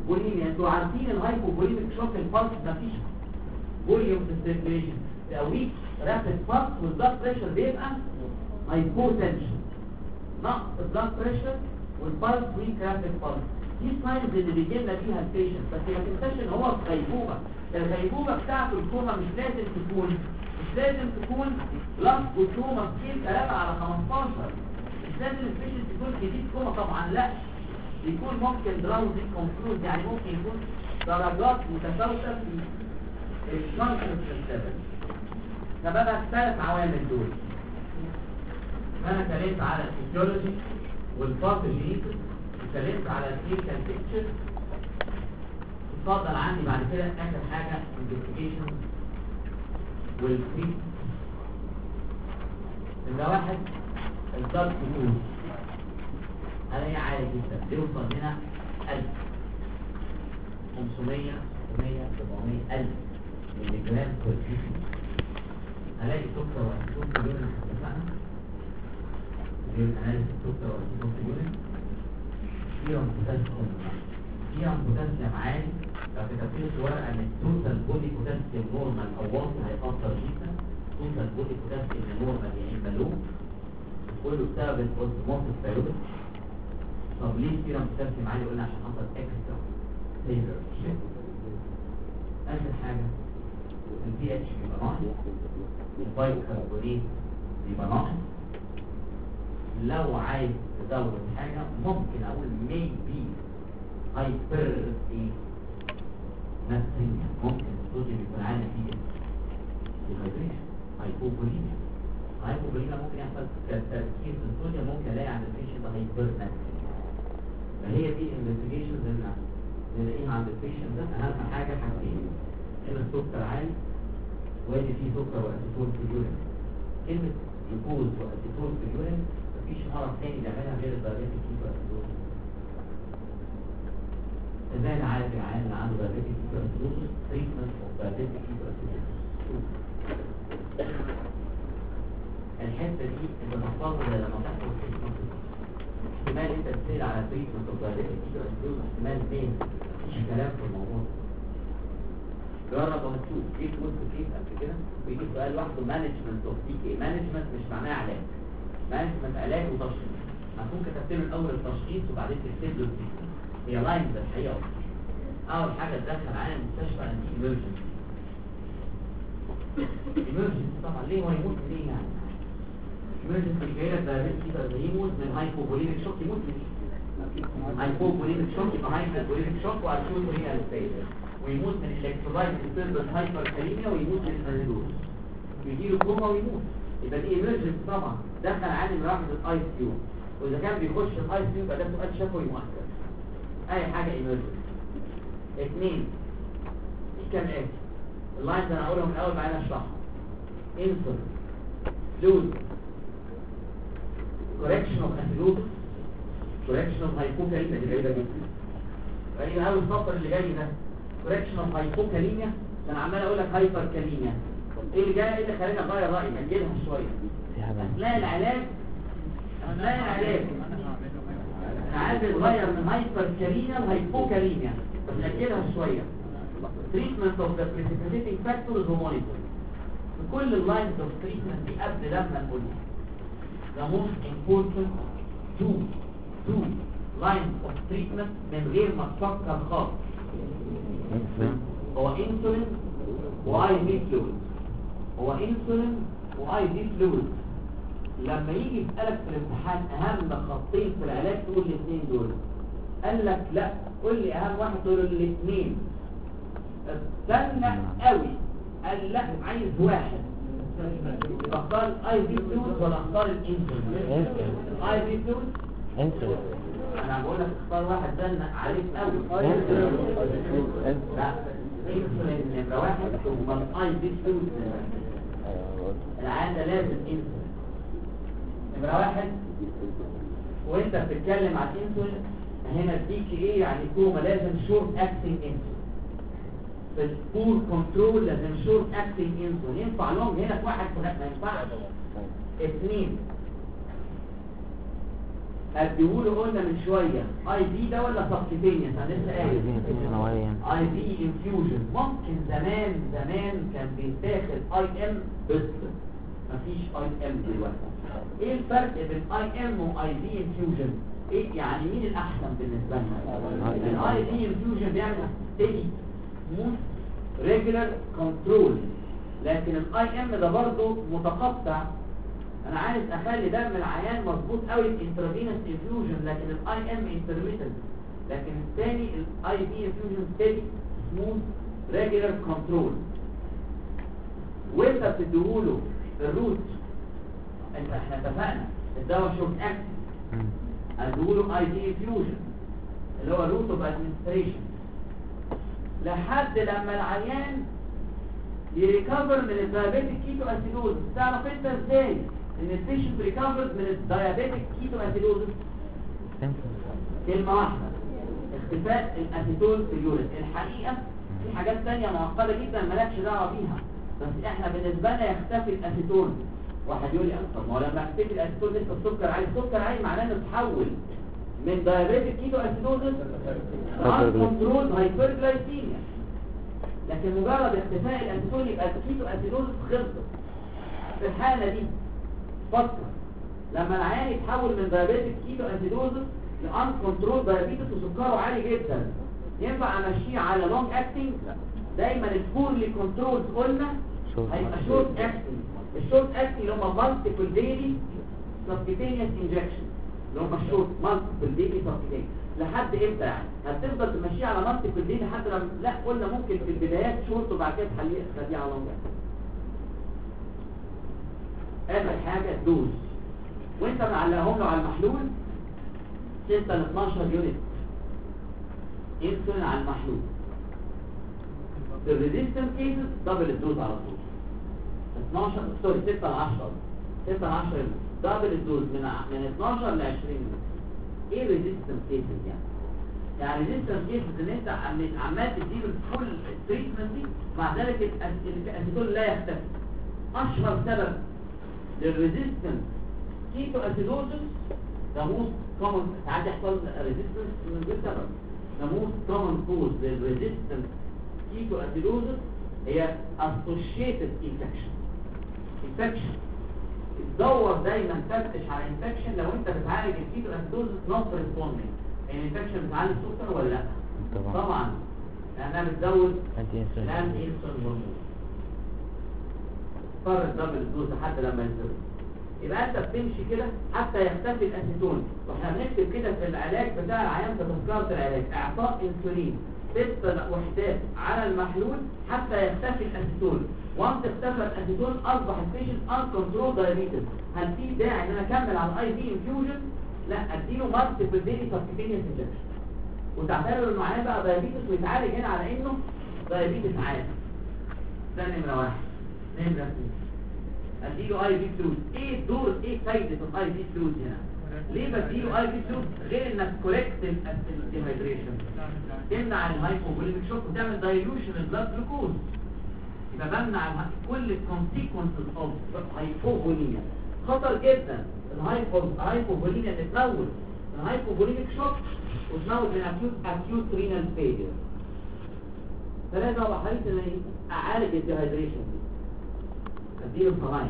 هايبوفوليميا. انتوا عارفين الهايبوفوليميك شوك البلس مفيش فوليوم في السيركيليشن، تقويك رابيد بلس والبلاد بريشر بيبقى هايبوتنشن، نقص البلاد بريشر والبلس ويك رابيد بلس. دي ساينز اللي بيجي لنا فيها البيشنت. بس ما تنساش ان هو في غيبوبه، الغيبوبه بتاعته الكوما مش لازم تكون مش لازم تكون بلس وكوما سكيل ثلاثة على خمستاشر، مش لازم البيشنت يكون جديد كوما طبعا، لا بيكون ممكن دراوزي كونفلوز، يعني ممكن يكون درجات متفاوته في الكونشنس ليفل. سببها الثلاث عوامل دول. انا اتكلمت على الفيسيولوجي والباثوجينيسيس، اتكلمت على الكلينيكال بيكتشر. اتفضل عندي بعد كده اخر حاجه انفستيجيشن والتريت. ده واحد الضغط بتقول الاقي عالي جدا بيوصل هنا ألف خمسمية ستمية سبعمية ألف ملي جرام بير كيلو. الاقي سكر واسيتون في اليورين، اتفقنا؟ اليورين اناليسيس سكر واسيتون في اليورين، فيهم بوتاسيوم فيهم بوتاسيوم عالي. لو كتبت لي في ورقه ان التوتال بودي بوتاسيوم نورمال او واطي هيأثر جدا. توتال بودي بوتاسيوم نورمال يعني بلوم، كله بسبب الاوزموتيك بايوبس. طب ليه السيرم بوتاسيوم عالي؟ قلنا عشان حصل اكسترا سيلر شيفت. اخر حاجه البي اتش بيبقى ناقص، البايكربونات بيبقى ناقص. لو عايز تزود حاجه ممكن اقول ميبي هايبر ايه نفسيا، ممكن الصوديوم يكون عالي نتيجه ديهايدريشن، هايبوفوليميا. هايبوفوليميا ممكن يحصل تركيز الصوديوم، ممكن الاقي عند البيشنت هايبر نفسيا. فهي دي انفستيجيشنز اللي نلاقيها عند البيشنت ده. اهم حاجه حاجتين، ان السكر عالي وادي فيه سكر واسيتون في اليورين. كلمه جلوكوز واسيتون في اليورين مفيش مرض تاني بيعملها غير الدايابيتيك كيتواسيدوز. ازاي نعالج العيان اللي عنده دايابيتيك كيتواسيدوز؟ تريتمنت اوف دايابيتيك كيتواسيدوز. الحته دي انت تحفظها لما تحفظ تريتمنت. احتمال انت تسال على تريتمنت اوف دايابيتيك كيتواسيدوز احتمال مين؟ مفيش كلام في الموضوع. جرب وهتشوف جيت وسط كيس قبل كده ويجي سؤال لوحده مانجمنت اوف بي كي. مانجمنت مش معناه علاج، مانجمنت علاج وتشخيص. هتكون كتبت له الاول التشخيص وبعدين تكتب له التريتمنت. هي لاينز الحقيقه. اول حاجه تدخل عيان المستشفى ان دي ايمرجنسي. ايمرجنسي طبعا ليه؟ هو يموت ليه يعني؟ ايمرجنسي جاي لك دايابيتس كده يموت من هايبوفوليميك شوك. يموت من هايبوفوليميك شوك يبقى هايبوفوليميك شوك وارشوت رينال فيلير، ويموت من الالكترولايت ديستربنس هايبركاليميا، ويموت من الانيدوز، ويجيله كوما ويموت. يبقى دي ايمرجنسي طبعا. دخل عالم راح الاي سي يو، واذا كان بيخش الاي سي يو يبقى ده سؤال شفوي مؤكد. اي حاجه ايمرجنسي. اثنين في كام ايه اللاينز انا هقولهم الاول بعدين اشرحهم. انسولين، فلويد، كوركشن اوف اسيدوز، كوركشن اوف هايبوكاليميا. دي بعيده جدا. يعني اول السطر اللي جاي ده كوركشن اوف هايبوكاليميا، انا عمال اقول لك هايبر كاليميا. ايه اللي جاي؟ ايه اللي خلاني اغير رايي؟ اجلها شويه. اثناء العلاج اثناء العلاج انا عايز اتغير من هايبر كاليميا لهايبوكاليميا، بس اجلها شويه. تريتمنت اوف ذا بريسيبيتينج فاكتورز ومونيتورنج. كل اللاينز اوف تريتمنت دي قبل لما نقولها. The most important two two lines of treatment من غير ما تفكر خالص هو انسولين واي دي فلويد. هو انسولين واي دي فلويد. لما يجي يسألك في الامتحان اهم خطين في العلاج تقول الاثنين دول. قال لك لا قول لي اهم واحد، تقول الاثنين. استنى قوي. قال لا عايز واحد. اختار الاي دي فلويد ولا اختار الانسولين؟ الاي دي فلويد انسولين. انا بقول لك اختار واحد زنق عليك قوي. لا انسولين نمره واحد ثم الاي دي فلويد. العاده لازم انسولين نمره واحد. وانت بتتكلم عن انسولين هنا الدي كي ايه يعني كوما لازم شورت اكتنج انسولين. في البور كنترول لازم شورت اكتنج انسولين. ينفع لهم هنا في واحد ما ينفعش. اثنين اديهوله قلنا من شويه اي في ده ولا سبكتينيوس؟ انا لسه قايل اي في انفيوجن. ممكن زمان زمان كان بيتاخد اي ام بس، مفيش اي ام دلوقتي. ايه الفرق بين اي ام واي في انفيوجن؟ ايه يعني مين الاحسن بالنسبه لنا؟ الاي في انفيوجن بيعمل ستيدي سموث ريجولار كنترول، لكن الاي ام ده برضه متقطع. انا عايز اخلي دم العيان مظبوط قوي الانترافينوس انفيوجن، لكن الاي ام انترميتنت. لكن الثاني الاي في انفيوجن ستيدي سموث ريجولار كنترول. وانت بتديهوله الروت، انت احنا اتفقنا الدواء شورت اكتنج، اديهوله اي في انفيوجن اللي هو روت اوف ادمنستريشن لحد لما العيان يريكفر من الدايابيتيك كيتو اسيدوز. تعرف انت ازاي ان البيشنت ريكفرد من الدايابيتيك كيتو اسيدوز؟ كلمه واحده، اختفاء الاسيتون في اليورين. الحقيقه في حاجات ثانيه معقده جدا مالكش دعوه بيها، بس احنا بالنسبه لنا يختفي الاسيتون. واحد يقول لي طب ما هو لما اختفي الاسيتون لسه السكر عالي. السكر عالي معناه انه تحول من دايابيتيك كيتو اسيدوز لان كنترول هايبرجلايسيميا. لكن مجرد اختفاء الاسيتون يبقى الكيتو اسيدوز خلصت. في الحاله دي فكر لما العيان يتحول من دايابيتيك كيتو اسيدوز لان كنترول دايابيتس وسكره عالي جدا، ينفع امشيه على لونج اكتنج؟ دايما البورلي كنترول قلنا هيبقى شورت اكتنج. الشورت اكتنج اللي هم مالتيبل ديلي سبكتينيوس انجكشن، اللي هم الشورت مالتيبل ديلي سبكتينيوس. لحد امتى يعني؟ هتفضل تمشيه على مالتيبل ديلي لحد لما لا قلنا ممكن في البدايات شورت وبعد كده تخليه تخليه على لونج اكتنج. اخر حاجه الدوز، وانت معلقهم له على المحلول ستة ل اتناشر يونت انسولين على المحلول. في الريزيستنت كيسز دبل الدوز على طول اتناشر سوري ستة ل عشرة ستة ل عشرة يونت دبل الدوز من من اتناشر ل عشرين يونت. ايه الريزيستنت كيسز يعني؟ يعني ريزيستنت كيسز ان انت عمال تديله كل التريتمنت دي مع ذلك الاسيتون لا يختفي. اشهر سبب للريزيستنت كيتو اسيدوزس ده موست كومن، ساعات يحصل ريزيستنس من غير سبب. ده موست كومن كوز للريزيستنت كيتو اسيدوزس هي اسوشيتد انفكشن. انفكشن تدور دايما تفتش على انفكشن. لو انت بتعالج الكيتو اسيدوزس نوت ريسبوندينج، الانفكشن بتعالج السكر ولا لا؟ طبعا طبعا لانها بتزود الانتي انسولين هرمون. فرق دبل الدوز لحد لما ينزل. يبقى انت بتمشي كده حتى يختفي الاسيتون. واحنا بنكتب كده في العلاج بتاع العيان في تذكره العلاج اعطاء انسولين ست وحدات على المحلول حتى يختفي الاسيتون. وانت اختفى الاسيتون اصبح البيشنت ان كنترول دايابيتس. هل في داعي ان انا اكمل على الاي في انفيوجن؟ لا، اديله مالتيبل ديلي سبكتينيوس انجكشن وتعتبر انه عيان بقى دايابيتس ويتعالج هنا على انه دايابيتس عادي. ده نمره واحد. نمره اثنين اديله اي في فلويد. ايه دور ايه فايده الاي في فلويد هنا؟ ليه بديله اي في فلويد غير انك كوريكت الديهايدريشن، تمنع الهايبوفوليميك شوك وتعمل دايلوشن البلاد جلوكوز. يبقى بمنع كل الكونسيكونسز اوف هايبوفوليميا. خطر جدا الهايبوفوليميا اللي تموت الهايبوفوليميك شوك وتموت من اكيوت اكيوت رينال فيلير. فلازم ابقى حريص ان اعالج الديهايدريشن دي. اديله صنايع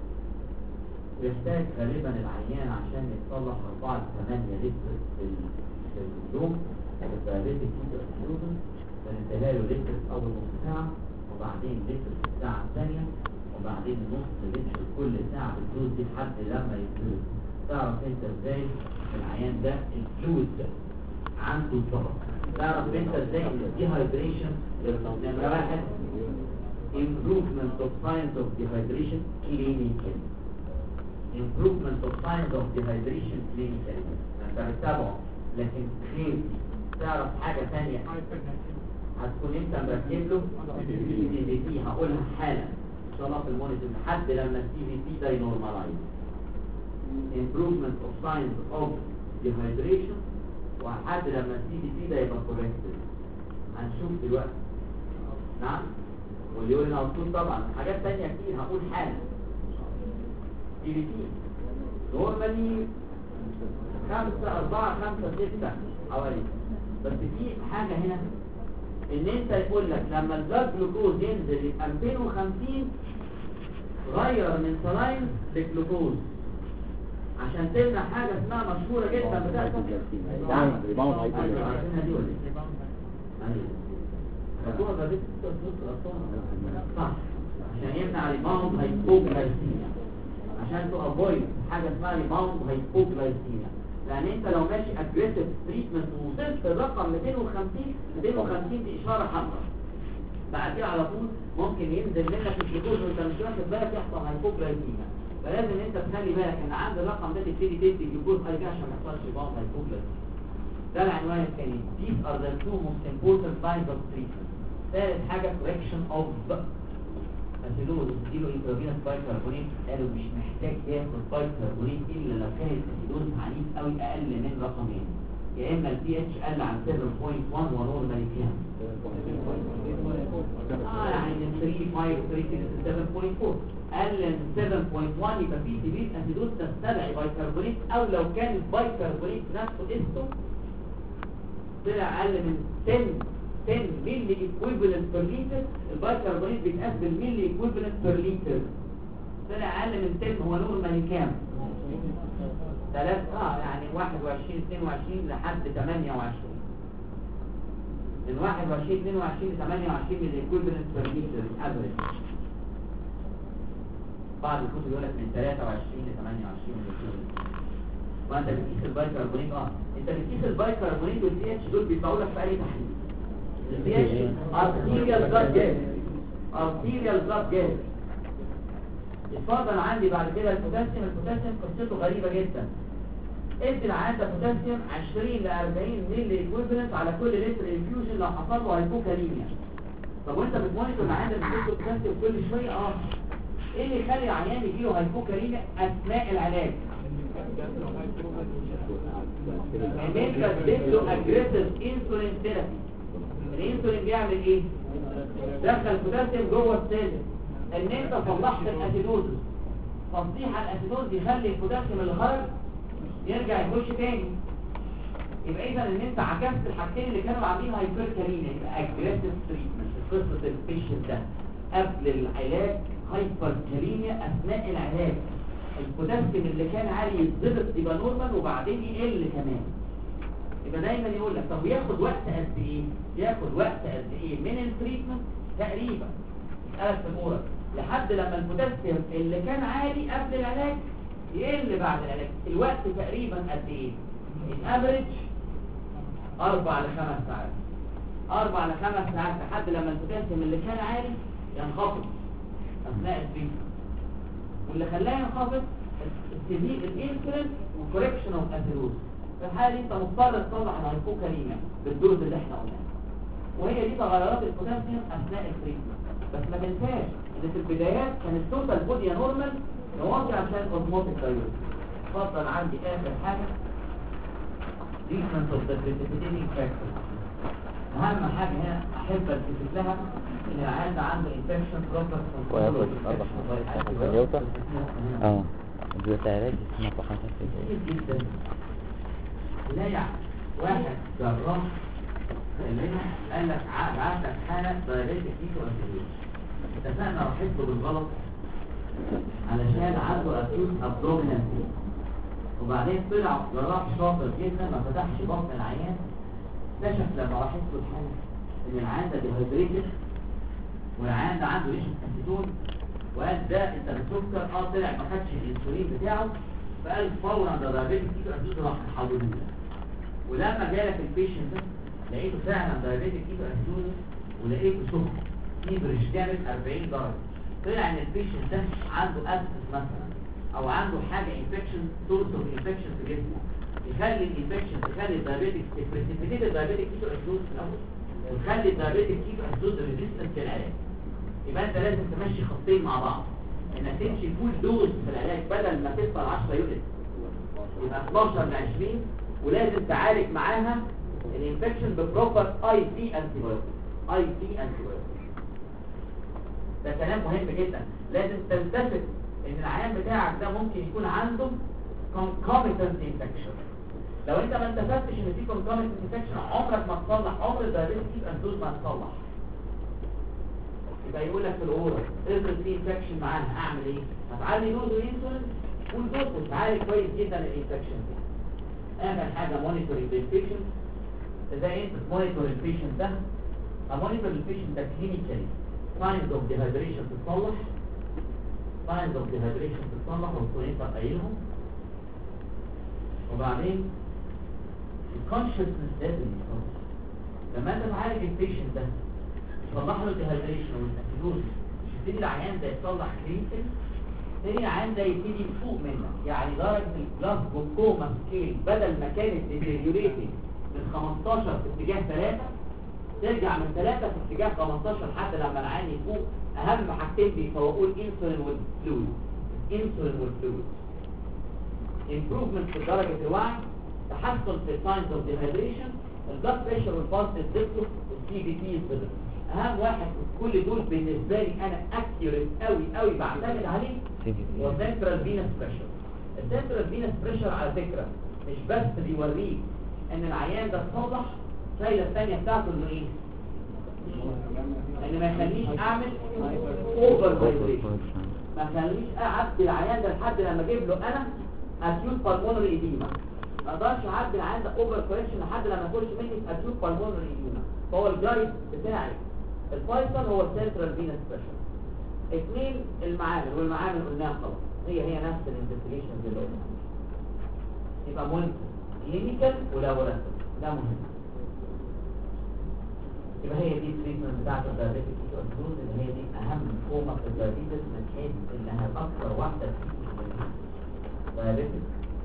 ويحتاج غالبا العيان عشان يتصلح أربعة لثمانية لتر في اليوم بالدايابيتيك كيتو اسيدوزس. بنديها له لتر في اول نص ساعه وبعدين لتر في الساعه الثانيه وبعدين نص لتر كل ساعه بالدوز دي لحد لما يفوز. تعرف انت ازاي العيان ده الفلويد ده عنده ضغط؟ تعرف انت ازاي ان الديهايدريشن نمره واحد improvement of signs of dehydration clinically. improvement of signs of dehydration clinically انت بتتابعه، لكن clinically تعرف حاجة ثانية هتكون انت مركب له سي في تي. هقولها حالا ان شاء الله في المونيتور لحد لما السي في تي ده ينورمالايز. improvement of signs of dehydration وحد لما السي في تي ده يبقى corrected. هنشوف دلوقتي. نعم واليورين اوتبوت طبعا حاجات ثانيه كتير هقول حالا. دي بي تي نورمالي خمسة أربعة خمسة ستة حوالي. بس في حاجة هنا ان انت يقول لك لما البلاد جلوكوز ينزل يبقى مئتين وخمسين، غير من سلاين لجلوكوز عشان تمنع حاجة اسمها مشهورة جدا بتحصل. ريباوند هايبر ايوه عارفينها دي ولا ايه؟ ايوه مكتوبة بقى صح، عشان يمنع ريباوند هايبوجلايسيميا، عشان تو افويد حاجة اسمها ريباوند هايبوجلايسيميا. لان انت لو ماشي اجريسيف تريتمنت ووصلت الرقم مئتين وخمسين، مئتين وخمسين دي اشاره حمراء، بعد كده على طول ممكن ينزل منك الجلوكوز وانت مش واخد بالك يحصل هايبوجلايسيميا. فلازم انت تخلي بالك ان عند الرقم ده تبتدي تدي جلوكوز حاجه عشان ما يحصلش ريباوند هايبوجلايسيميا. ده العنوان الثاني. These are the two most important signs of treatment. ثالث حاجه correction of اسيدوز. تديله انترافينوس بايكربونات، قالوا مش محتاج ياخد بايكربونات الا لو كان الاسيدوز عنيف قوي اقل من رقمين، يا اما البي اتش قل عن سبعة فاصلة واحد ونورمالي كام اه يعني من ثلاثة خمسة ثلاثة سبعة فاصلة أربعة، قل من سبعة فاصلة واحد يبقى في سيفير اسيدوز تستدعي بايكربونات، او لو كان البايكربونات نفسه اسمه طلع اقل من عشرة عشرة ملي ايكويفالنت بير لتر. البايكربونات بيتقاس بالملي ايكويفالنت بير لتر، طلع اقل من عشرة هو نورمالي كام؟ ثلاثة اه يعني واحد وعشرين اثنين وعشرين لحد ثمانية وعشرين، من واحد وعشرين اثنين وعشرين ل ثمانية وعشرين ملي ايكويفالنت بير لتر افريج. بعض الكتب يقول لك من ثلاثة وعشرين ل ثمانية وعشرين ملي ايكويفالنت. وانت بتقيس البايكربونات اه انت بتقيس البايكربونات والبي اتش دول بيطلعوا لك في اي تحليل. البي اتش ارتيريال بلاد جاز، ارتيريال بلاد جاز. اتفضل عندي بعد كده البوتاسيوم. البوتاسيوم قصته غريبه جدا. ادي العاده بوتاسيوم عشرين ل أربعين ملي ايكويفالنت على كل لتر انفيوجن لو حصل له هايبوكاليميا. طب وانت بتمونيتور العاده بتدي بوتاسيوم كل شويه اه ايه اللي يخلي العيان يجيله هايبوكاليميا اثناء العلاج؟ ان انت تديله اجريسيف انسولين ثيرابي. الانسولين بيعمل ايه؟ دخل بوتاسيوم جوه السيل، ان انت صلحت الاسيدوز. تصليح الاسيدوز يخلي البوتاسيوم اللي خرج يرجع يخش تاني. يبقى اذا ان انت عكست الحاجتين اللي كانوا عاملين هايبركاليميا. يبقى اجريسيف تريتمنت قصه البيشنت ده قبل العلاج هايبركاليميا، اثناء العلاج البوتاسيوم اللي كان عالي يتظبط يبقى نورمال وبعدين يقل كمان. يبقى دايما يقول لك طب ياخد وقت قد ايه؟ ياخد وقت قد ايه من التريتمنت تقريبا اسالك في الاورال لحد لما البوتاسيوم اللي كان عالي قبل العلاج يقل بعد العلاج. الوقت تقريبا قد ايه؟ الافريج اربع لخمس ساعات. اربع لخمس ساعات لحد لما البوتاسيوم اللي كان عالي ينخفض اثناء التريتمنت. واللي خلاه ينخفض السيفير الانسولين وكوركشن اوف اسيدوز. في الحاله دي انت مضطر تصلح الهايبوكاليميا بالدوز اللي احنا قلناه. وهي دي تغيرات البوتاسيوم اثناء التريتمنت. بس ما تنساش ان في البدايات كان التوتال بودي نورمال نواصل عشان اوزموتيك دايوريز. اتفضل عندي اخر حاجه treatment of the precipitating factor. اهم حاجه هنا احب التفت لها ان العيان ده عنده انفكشن بروبلم وياخد أربع خمسة يوتا اه دي علاج اسمها فقط كتير جدا. تلاقي واحد جراح كلمنا قال لك بعت لك حاله دايابيتك كيتو اسيدوز. اتفقنا راحت له بالغلط علشان عنده اكيوت ابدومينال بين، وبعدين طلع جراح شاطر جدا ما فتحش بطن العيان، اكتشف لما راحت له الحاله ان العيان ده ديهايدريتد والعيان ده عنده ريشه اسيتون، وقال ده انت بتسكر اه طلع ما خدش الانسولين بتاعه، فقال فورا ده دايابيتك كيتو اسيدوز راح نحوله له. ولما جالك البيشنت ده لقيته فعلا دايابيتك كيتو اسيدوز ولقيته سكر فيبرش جامد أربعين درجه. طلع ان البيشنت ده عنده اسيس مثلا او عنده حاجه انفكشن سورس اوف انفكشن في جسمه يخلي الانفكشن تخلي الدايابيتك بريسيبيتيت الدايابيتك كيتو اسيدوز في الاول وتخلي الدايابيتك كيتو اسيدوز ريزيستنت في العلاج. يبقى انت لازم تمشي خطين مع بعض، انك تمشي فول دوز في العلاج بدل ما تفضل عشرة يونت يبقى اتناشر ل عشرين، ولازم تعالج معاها الانفكشن ببروبر اي بي انتي بايوتيك. اي بي انتي بايوتيك ده كلام مهم جدا. لازم تلتفت ان العيان بتاعك ده ممكن يكون عنده concomitant infection. لو انت ما انتبهتش ان في concomitant infection عمرك ما تصلح، عمر الدايابيتس اندوز ما تصلح. يبقى يقول لك في الاورال افرض في انفكشن معاها اعمل ايه؟ هتعلي دوز الانسولين والدوز وتعالج كويس جدا الانفكشن دي. اخر حاجه مونيتورنج للبيشنت. ازاي انت مونيتور البيشنت ده؟ امونيتور البيشنت ده كلينيكالي ساينز اوف ديهايدريشن تتصلح، ساينز اوف ديهايدريشن تتصلح وتكون انت قايلهم. وبعدين الكونشسنس لازم يتصلح. لما انت تعالج البيشنت ده تصلح له الديهايدريشن والاسيدوز، مش يبتدي العيان ده يتصلح كلينيكال، تاني العيان ده يبتدي يفوق منك. يعني درجه الجلاسكو كوما سكيل بدل ما كانت ديتيريوريتنج من خمستاشر في اتجاه ثلاثة ترجع من ثلاثة في اتجاه خمستاشر لحد لما العيان يفوق. اهم حاجتين بيفوقوا الانسولين والفلويد، الانسولين والفلويد. امبروفمنت في درجه الوعي، تحسن في الساينز اوف ديهايدريشن، البلاد بريشر والبالس الدكتور والسي بي تي الصدر. اهم واحد في كل دول بالنسبه لي انا اكيوريت قوي قوي بعتمد عليه هو السنترال فينس بريشر. السنترال فينس بريشر على فكره مش بس بيوريك ان العيان ده اتصلح، الفايده الثانيه بتاعته انه ايه؟ ان ما يخلينيش اعمل اوفر فايبريشن، ما يخلينيش اعدي العيان ده لحد لما اجيب له انا اكيوت بالمونري ايديما. ما اقدرش اعدي العيان ده اوفر كوركشن لحد لما اخش مني اكيوت بالمونري ايديما. فهو الجايد بتاعي الفيصل هو السنترال فينس بريشر. اثنين المعامل، والمعامل قلناها خلاص هي هي نفس الانفستيجيشن اللي قلناها. يبقى مهم كلينيكال ولابوراتوري، ده مهم. يبقى هي دي التريتمنت بتاعت الدايابيتيك كيتوزيس، اللي هي دي اهم فورمه في الدايابيتس من حيث انها اكثر واحده في الدايابيتس.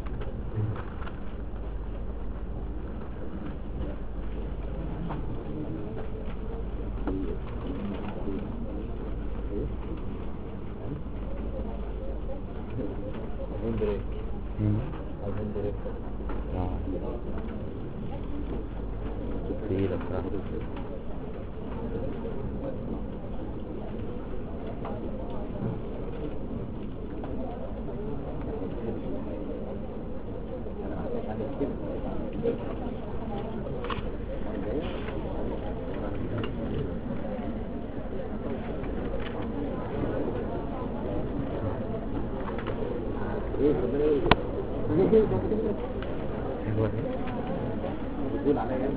عايزين بريك. عايزين بريك. اه تقيلة بصراحة. بتقول عليا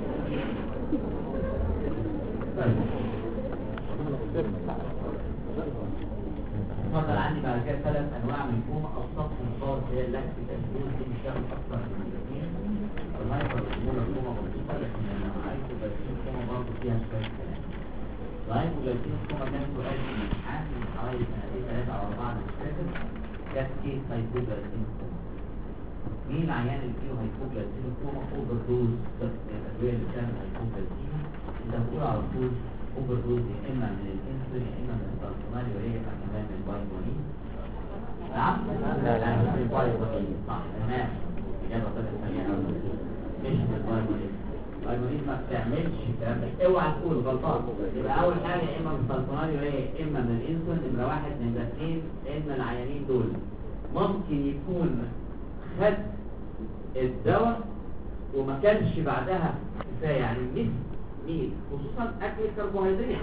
اتفضل. عندي بعد كده ثلاث انواع من الكوما او سطح الخاص هي اللاكتيك اسيد دي بتشتغل اكثر من الاثنين. الهايبر الكوما كوما بسيطه لكن الهايبر الجلايسين كوما برضه فيها شويه كلام. الهايبر الجلايسين كوما كان سؤال في الامتحان من حوالي سنتين ثلاثه او اربعه مش فاكر، كانت كيس هايبر الجلايسين كوما. مين العيان اللي فيه هايبر الجلايسين كوما اوفر دوز الادويه اللي بتعمل هايبر الجلايسين؟ انت هتقول على طول اوفر دوز يا اما من الانسولين يا اما من البارسونالي وهي كمان من البايبولين. نعم؟ لا لا مش البايبولين، صح تمام. الاجابه طلعت سريعه قوي. مش البايبولين. البايبولين ما بتعملش الكلام ده، اوعى تقول غلطان. يبقى اول حاجه يا اما من البارسونالي وهي يا اما من الانسولين، نمره واحد نمره اثنين ان العيانين دول ممكن يكون خد الدواء وما كانش بعدها كفايه، يعني مثل مين خصوصا اكل الكربوهيدرات.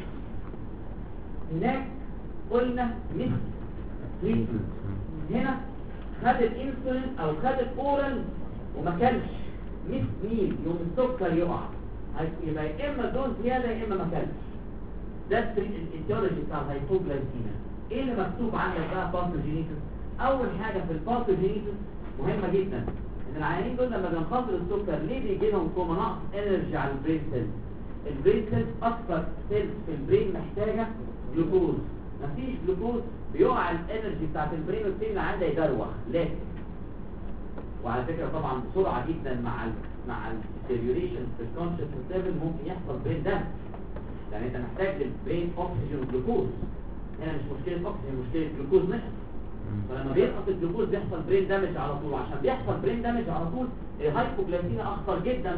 هناك قلنا مثل تريتمنت، هنا خد الانسولين او خد الاورال وما كانش مثل مين يوم السكر يقع، يبقى يا اما دوز زياده يا اما ما كانش. ده الاتيولوجي بتاع الهايبوجلايسيميا. ايه اللي مكتوب عندك بقى باثوجينيسيس؟ اول حاجه في الباثوجينيسيس مهمه جدا ان العيانين دول لما بينخفض السكر ليه بيجي لهم كوما؟ نقص انرجي على البرين سيلز. البرين سيلز اكثر سيلز في البرين محتاجه جلوكوز، مفيش جلوكوز بيقع الانرجي بتاعت البرين والبرين اللي عنده يدروخ. لكن وعلى فكره طبعا بسرعه جدا مع ال مع الديريوريشن في الكونشسنس ليفل ممكن يحصل برين دامج، يعني انت محتاج للبرين اوكسجين وجلوكوز. هنا مش مشكله اوكسجين، مشكله جلوكوز نقص. فلما بينقص الجلوكوز بيحصل برين دامج على طول، وعشان بيحصل برين دامج على طول الهايبوجلايسيميا اخطر جدا من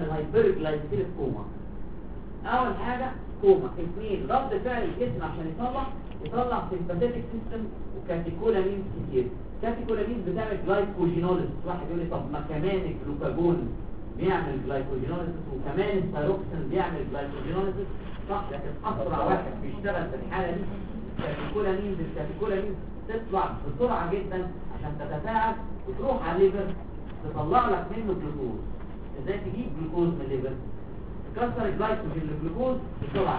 الهايبرجلايسيميا كوما. اول حاجه كوما. اثنين رد فعل الجسم عشان يصلح يطلع سيمباثيك سيستم وكاتيكولامين كتير. كاتيكولامين بتعمل جلايكوجينوليس. واحد يقول لي طب ما كمان الجلوكاجون بيعمل جلايكوجينوليس وكمان الثايروكسين بيعمل جلايكوجينوليس، صح، لكن اسرع واحد بيشتغل في الحاله دي الكاتيكولامين. الكاتيكولامين تطلع بسرعه جدا عشان تتفاعل وتروح على الليفر تطلع لك منه جلوكوز. ازاي تجيب جلوكوز من الليفر؟ تكسر الجلايكوجين للجلوكوز بسرعه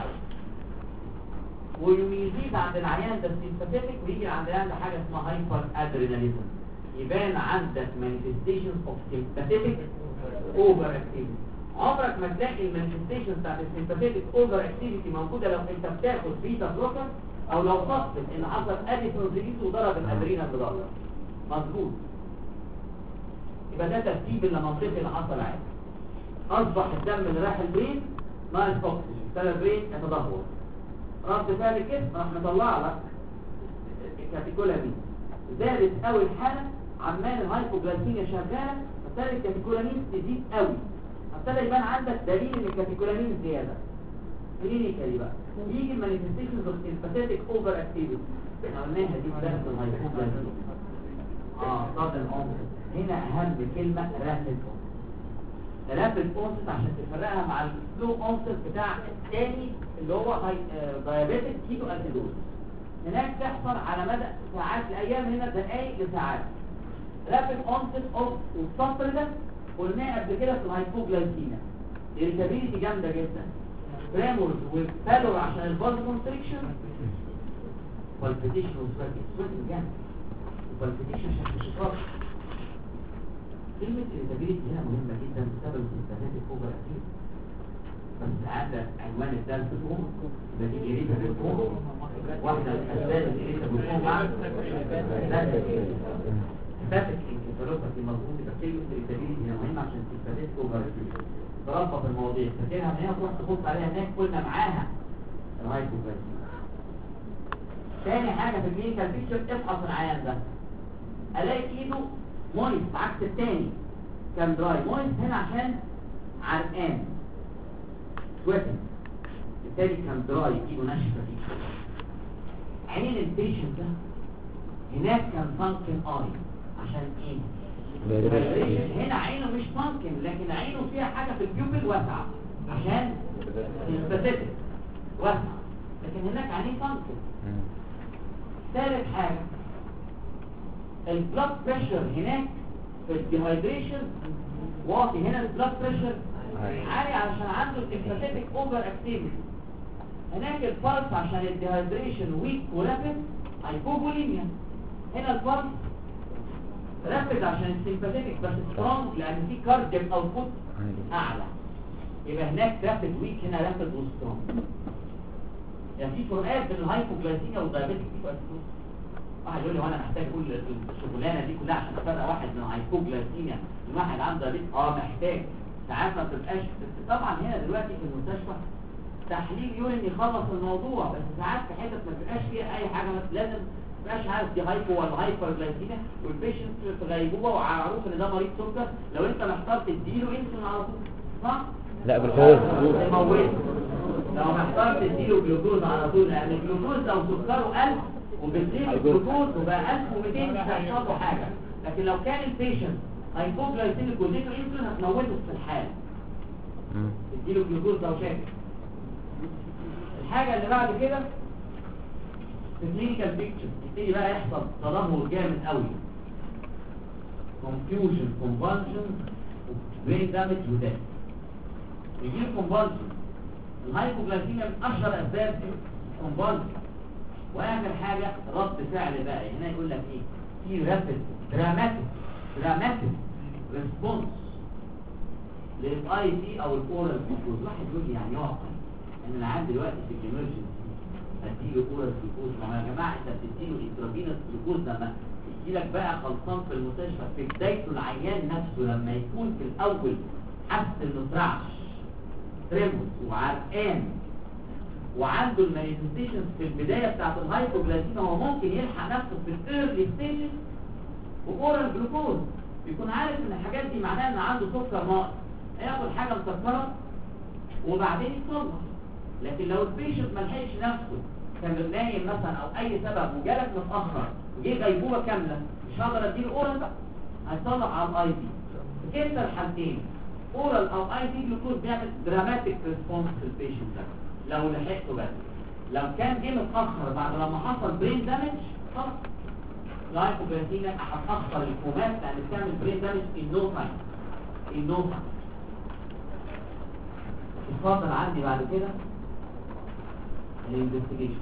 ويزيد عند العيان ده السيمباثيك، ويجي عند العيان ده حاجه اسمها هايبر ادريناليزم. يبان عندك مانيفستيشنز اوف سيمباثيك اوفر اكتيفيتي. عمرك ما تلاقي المانيفستيشنز بتاعت السيمباثيك اوفر اكتيفيتي موجوده لو انت بتاخد بيتا بلوكر او لو صدفت ان حصل ادينوزيليز وضرب الادرينال بضربه. مظبوط. يبقى ده ترتيب المنطقي اللي حصل عادي. اصبح الدم اللي راح البرين ناقص اكسجين، ابتدى البرين يتدهور. رد فعل الجسم راح مطلع لك الكاتيكولامين. زادت قوي الحاله، عمال الهايبوجلايسيميا شغاله، فابتدى الكاتيكولامين تزيد قوي. ابتدى يبان عندك دليل ان الكاتيكولامين زياده. كلينيكالي بقى يجي المانيفستيشنز اوف سيمباثيك اوفر اكتيفيتي. احنا قلناها دي بدايه الهايبوجلايسيميا. اه صادم اونست. هنا اهم كلمه رابيد اونست. رابيد اونست عشان تفرقها مع السلو اونست بتاع الثاني اللي هو هاي دايابيتيك كيتو اسيدوز. هناك تحصل على مدى ساعات لايام، هنا دقائق لساعات. رابيد اونست اوف السطر ده قلناه قبل كده في الهايبوجلايسيميا. الريتابيليتي جامده جدا. بريمورز والبالور عشان الفاز كونستريكشن، بالبيتيشن وسويتنج سويتنج جامد، والبالبيتيشن عشان الشفاف. كلمة الريتابيليتي هنا مهمة جدا بسبب السيمباثيك اوفر اكتيفيتي. بس عندك عنوان الدرس فوق التي إريتابل فوق، واحدة من أسباب الإريتابل فوق مع سيمباثيك انكفالوباثي. مظبوط. يبقى كلمة الريتابيليتي هنا مهمة عشان السيمباثيك اوفر اكتيفيتي. تربط المواضيع، فاكرها من هنا تروح تبص عليها هناك قلنا معاها الهايبوجلايسيميا. تاني حاجة في الكلينيكال بيكتشر، افحص العيان ده الاقي ايده مويست عكس التاني كان دراي. مويست هنا عشان عرقان سويتنج، التاني كان دراي ايده ناشفه فيه. عين البيشنت ده هناك كان سانكن اي عشان ايه؟ هنا عينه مش سانكن لكن عينه فيها حاجه في البيوبل واسعه عشان سيمباثيك واسعه، لكن هناك عينيه سانكن. ثالث حاجه البلاد بريشر هناك في الديهايدريشن واطي، هنا البلاد بريشر عالي عشان عنده السيمباثيك اوفر اكتيفيتي. هناك البلس عشان الديهايدريشن ويك ورابيد هايبوفوليميا. هنا البلس رابيد عشان السيمباثيك بس سترونج لان في كاردياك اوتبوت اعلى. يبقى هناك رابيد ويك، هنا رابيد وسترونج. يعني في فروقات بين الهايبوجلايسيميا والدايابيتيك كيتو اسيدوز. واحد يقول لي وانا محتاج اقول الشغلانه دي كلها عشان افرق واحد من هايبوجلايسيميا من واحد عنده دايابيتيك؟ اه محتاج. ساعات ما بتبقاش، بس طبعا هنا دلوقتي في المستشفى تحليل يورين يخلص الموضوع، بس ساعات في حتت ما بتبقاش فيها اي حاجه، لازم ما تبقاش عارف دي هايبو ولا هايبرجلايسيميا، والبيشنت في غيبوبه وعارف ان ده مريض سكر. لو انت محتار تديله انسولين على طول، صح؟ لا بالخوف تموته. لو محتار تديله جلوكوز على طول، لان الجلوكوز لو سكره ألف وبتزيد الجلوكوز وبقى ألف ومئتين مش هيحصل له حاجه، لكن لو كان البيشنت هايبوجلايسيميك واديته انسولين هتموته في الحال. تديله جلوكوز لو شاك. الحاجه اللي بعد كده في كلينيكال بيكتشر يبتدي بقى يحصل تدهور جامد قوي، كونفيوجن، كونفالجن، برين دامج وديث. يجي كونفالجن. الهايبوجلايسيميا من اشهر اسباب الكونفالجن. واخر حاجه رد فعل بقى، هنا يقول لك ايه؟ في رابيد دراماتيك دراماتيك ريسبونس للاي سي او الاورال جلوكوز. واحد يقول لي يعني واقع ان العيان دلوقتي في الامرجنسي اديله اورال جلوكوز؟ ما يا جماعه انت بتديله انترافينوس جلوكوز لما يجي لك بقى خلصان في المستشفى في بدايته العيان نفسه، لما يكون في الاول حاسس انه ترعش تريموس وعرقان وعنده المانيفستيشنز في البدايه بتاعت الهايبوجلايسيميا، هو ممكن يلحق نفسه في الايرلي ستيجز واورال جلوكوز. يكون عارف ان الحاجات دي معناها ان عنده سكر ناقص، هياخد حاجه مسكره وبعدين يتصلح. لكن لو البيشنت ما لحقش نفسه كان نايم مثلا او اي سبب وجالك متاخر وجه غيبوبه كامله مش هقدر اديله اورال بقى، هيطلع على الاي دي. في كلتا الحالتين اورال او اي دي جلوكوز بيعمل دراماتيك ريسبونس في البيشنت ده لو لحقته بس. لو كان جه متاخر بعد لما حصل برين دامج خلاص الهايبوجلايسيميا هتاخر الكومات لان بتعمل برين دامج ان نو تايم ان نو تايم. اتفضل عندي بعد كده الانفستيجيشن.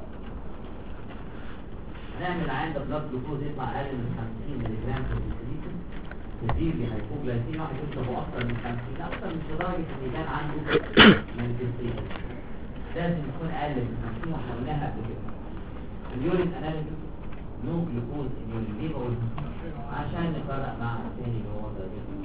هنعمل عند بلاد جلوكوز يطلع اقل من خمسين مللي جرام في الليتر، تزيد لهايبوجلايسيميا واحد يشرب اكتر من خمسين، اكتر مش لدرجه ان كان عنده مانيفستيشن، لازم يكون اقل من خمسين واحنا قلناها قبل كده. اليورين اناليسيس نو جلوكوز اليورين ليه بقول عشان نفرق مع الثاني اللي هو ده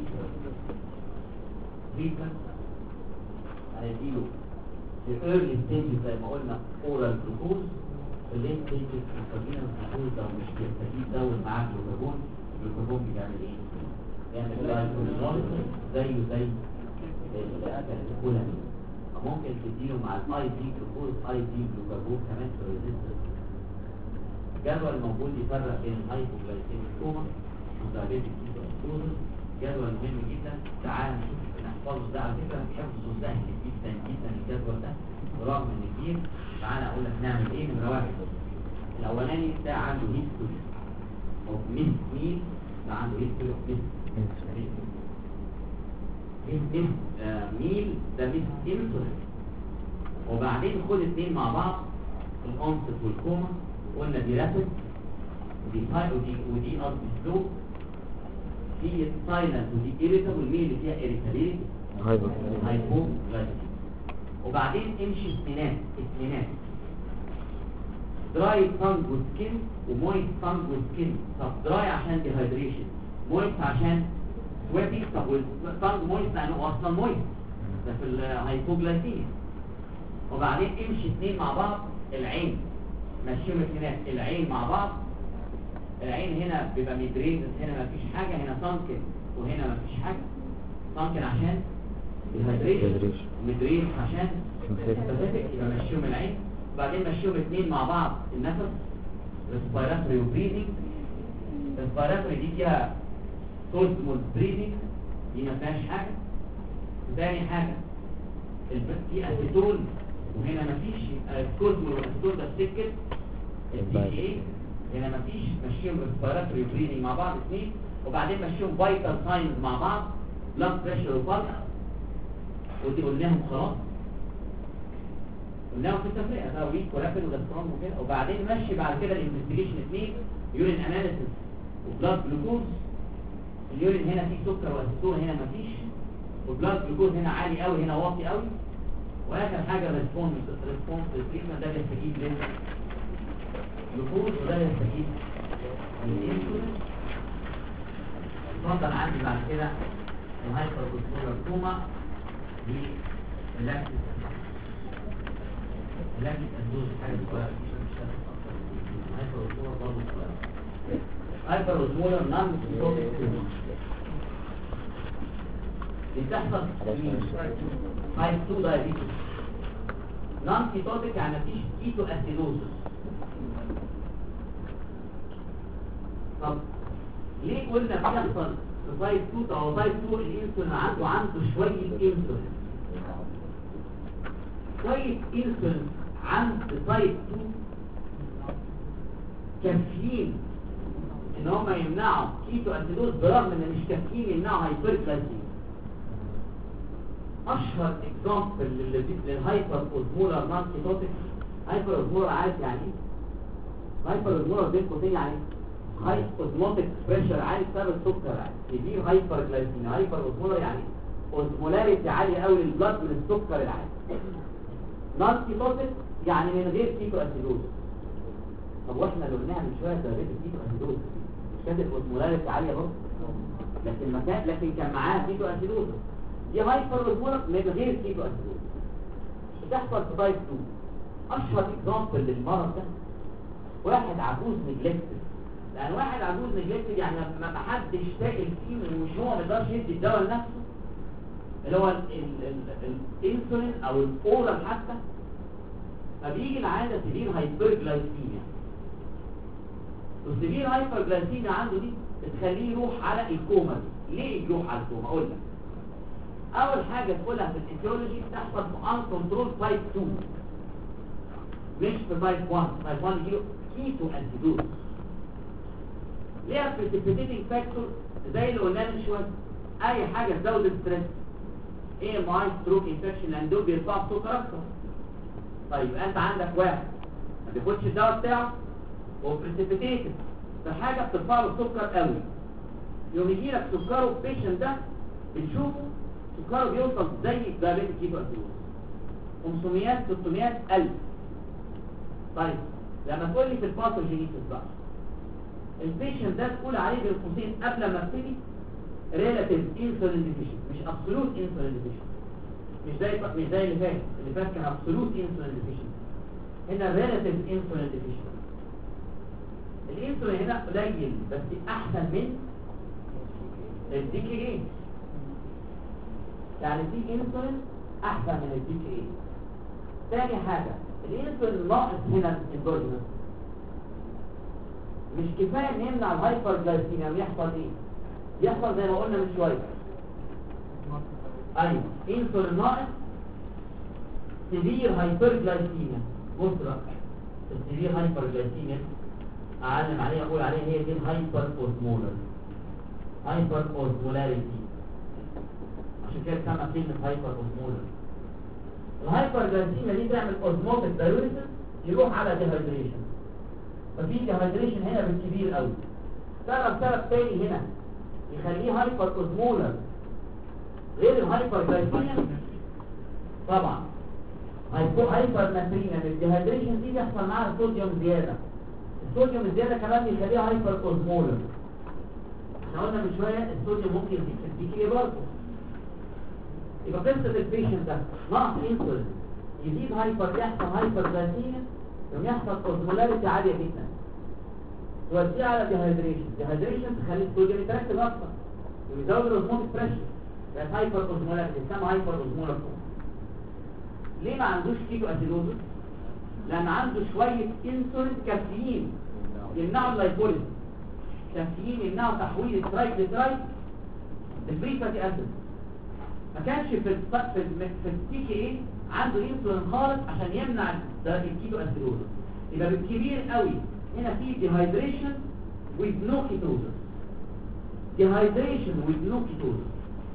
تريتمنت. هنديله في early stages زي ما قلنا oral glucose، في late stages intravenous glucose لو مش بيستفيد دول معاه جلوكاجون. الجلوكاجون بيعمل ايه؟ بيعمل glycolysis زيه زي الكولامين. ممكن تديله مع الاي دي جلوكوز اي دي جلوكاجون كمان في الريزيستنس. جدول موجود يفرق بين الهايبوجلايسيميك كوما والدايابيتيك كيتوسيدوزس. جدول مهم جدا، تعال نشوف نحفظه. ده على فكره حفظه سهل جدا جدا الجدول ده برغم ان كتير. تعال اقول لك نعمل ايه. نمره واحد الاولاني ده عنده هيستوري اوف ميس ميل، ده عنده هيستوري اوف ميس ميس ميل ده ميس انسولين. وبعدين خد اثنين مع بعض الانست والكوما، قلنا دي رابيد ودي هاي ودي ودي قصدي سلو، في سايلنت ودي irritable. مين اللي فيها irritability؟ هايبوجلايسيميا. وبعدين امشي اثنينات اثنينات دراي تانج وسكين ومويست تانج وسكين. طب دراي عشان ديهايدريشن، مويست عشان سويتي. طب والتانج مويست لانه اصلا مويست ده في الهايبوجلايسيميا. وبعدين امشي اثنين مع بعض العين، مشيهم اثنينات العين مع بعض. العين هنا بيبقى ميدريز، هنا مفيش حاجه، هنا سانكن وهنا مفيش حاجه. سانكن عشان الهيدريشن وميدريز عشان سبيسيفيك، يبقى مشيهم العين. وبعدين مشيهم اثنين مع بعض النفس، ريسبيراتوري وبريدنج. ريسبيراتوري دي فيها سولتمول بريدنج، دي ما فيهاش حاجه. ثاني حاجه في اسيتون وهنا مفيش سولتمول والاسيتون ده سكت الدي اي، هنا مفيش. مشيهم ريسبيراتوري بريدنج مع بعض اثنين. وبعدين مشيهم فايتال ساينز مع بعض، بلاد بريشر وبلس، ودي قلناهم خلاص، قلناهم في التفريق ده ويك ورابيد وده سترونج وكده. وبعدين مشي بعد كده الانفستيجيشن اثنين يورين اناليسيس وبلاد جلوكوز. اليورين هنا فيه سكر واسيتون، هنا مفيش. والبلاد جلوكوز هنا عالي قوي هنا واطي قوي. واخر حاجه ريسبونس ريسبونس للتريتمنت، ده بيستجيب ليه جلوكوز وده يستجيب للانسولين. اتفضل عندي بعد كده الهايبرجلوكوما كوما دي اللاكتيك اللاكتيك الدوز حاجه صغيره مش هتشتغل اكتر. الهايبرجلوكوما برضه صغيره. هايبرجلوكوما نون سيتوتيك كوما دي بتحصل في تايب اتنين دايابيتس. نون سيتوتيك يعني مفيش كيتو اسيدوزس. طب ليه قلنا بيحصل في تايب اتنين او تايب اتنين الانسولين عنده عنده شويه انسولين شويه انسولين عند تايب اتنين كافيين ان هم يمنعوا كيتو اسيدوز برغم ان مش كافيين يمنعوا هايبرجلايسيميا. اشهر اكزامبل للهايبر اوزمولار نون سيتوتيك. هايبر اوزمولار عارف يعني ايه؟ هايبر اوزمولار بين قوسين يعني هاي اوزموتيك بريشر عالي بسبب السكر عالي، يدير هايبر جلايسيميا. هايبر اوزمولار يعني اوزمولاريتي عاليه قوي للبلاد من السكر العالي. نون سيتوتيك يعني من غير كيتو اسيدوز. طب واحنا اللي قلناها من شويه ده كيتو اسيدوز مش كانت اوزمولاريتي عاليه برضه، لكن ما كان لكن كان معاها كيتو اسيدوز. دي هايبر اوزمولار من غير كيتو اسيدوز بتحصل في تايب اتنين. اشهر اكزامبل للمرض ده واحد عجوز نجلكتد. لان واحد عجوز نجلكتد يعني ما حدش سائل فيه ومش هو ما يقدرش يدي الدواء لنفسه اللي هو الانسولين او الاورال حتى. فبيجي العاده سيفير هايبرجلايسيميا. والسيفير هايبرجلايسيميا عنده دي بتخليه يروح على الكوما دي. ليه يروح على الكوما؟ اقول لك. اول حاجه تقولها في الايتيولوجي بتحصل في ان كنترول تايب اتنين مش في تايب واحد. تايب واحد يجيله كيتو انتيدوت. ليها بريسيبيتيتنج فاكتور زي اللي قلناه من شويه. اي حاجه تزود الستريس، ايه ام اي ستروك انفكشن، لان دول بيرفعوا السكر اكتر. طيب انت عندك واحد ما بياخدش الدواء بتاعه وبريسيبيتيتد فحاجه بترفع له السكر قوي، يوم يجي لك سكره البيشنت ده بتشوفه سكره بيوصل زي الدايابيتيك كيتو اسيدوز خمسمية ستمية ألف. طيب لما تقول لي في الباثوجينيسيس بقى البيشنت ده تقول عليه بين قوسين قبل ما ابتدي ريلاتيف انسولين ديفيشن مش ابسولوت انسولين ديفيشن. مش زي مش زي اللي فات اللي فات كان ابسولوت انسولين ديفيشن. هنا ريلاتيف انسولين ديفيشن. الانسولين هنا قليل بس احسن من الدي كي اي. يعني الدي انسولين احسن من الدي كي اي. ثاني حاجه الانسولين ناقص هنا الاندوجينوس مش كفايه ان يمنع الهايبرجلايسيميا. يحصل ايه؟ يحصل زي ما قلنا من شويه. ايوه انسولين ناقص سيفير هايبرجلايسيميا. بص بقى السيفير هايبرجلايسيميا اعلم عليها اقول عليها هي دي الهايبر اوزمولر هايبر اوزمولاريتي. عشان كده سمى كلمه هايبر اوزمولر. الهايبرجلايسيميا دي تعمل اوزموتيك دايوريسيس يروح على ديهايدريشن. ففي ديهايدريشن هنا بالكبير قوي. سبب سبب تاني هنا يخليه هايبر اوزمولر غير الهايبر جلايسيميا. طبعا هايبر ناتريميا من الديهايدريشن دي بيحصل معاها صوديوم زياده. الصوديوم الزياده كمان بيخليها هايبر اوزمولر. احنا قلنا من شويه الصوديوم ممكن يزيد في الدي كي برضه. يبقى قصه البيشنت ده نقص انسولين يزيد هايبر يحصل هايبر جلايسيميا يوم يحصل اوزمولاريتي عاليه جدا توديه على ديهايدريشن. ديهايدريشن تخلي الصوديوم يتركز اكتر ويزود الاوزموتيك بريشر. ده هايبر اوزمولاريتي اسمها هايبر اوزمولار. ليه ما عندوش كيتو اسيدوزس؟ لان عنده شويه انسولين كافيين يمنعوا اللايبوليز. كافيين يمنعوا تحويل الترايجليسرايد للفري فاتي اسيد. ما كانش في في في التي كي اي عنده انسولين خالص عشان يمنع الكيتو اسيدوزس. يبقى بالكبير قوي هنا في ديهايدريشن with no ketosis. dehydration with no ketosis.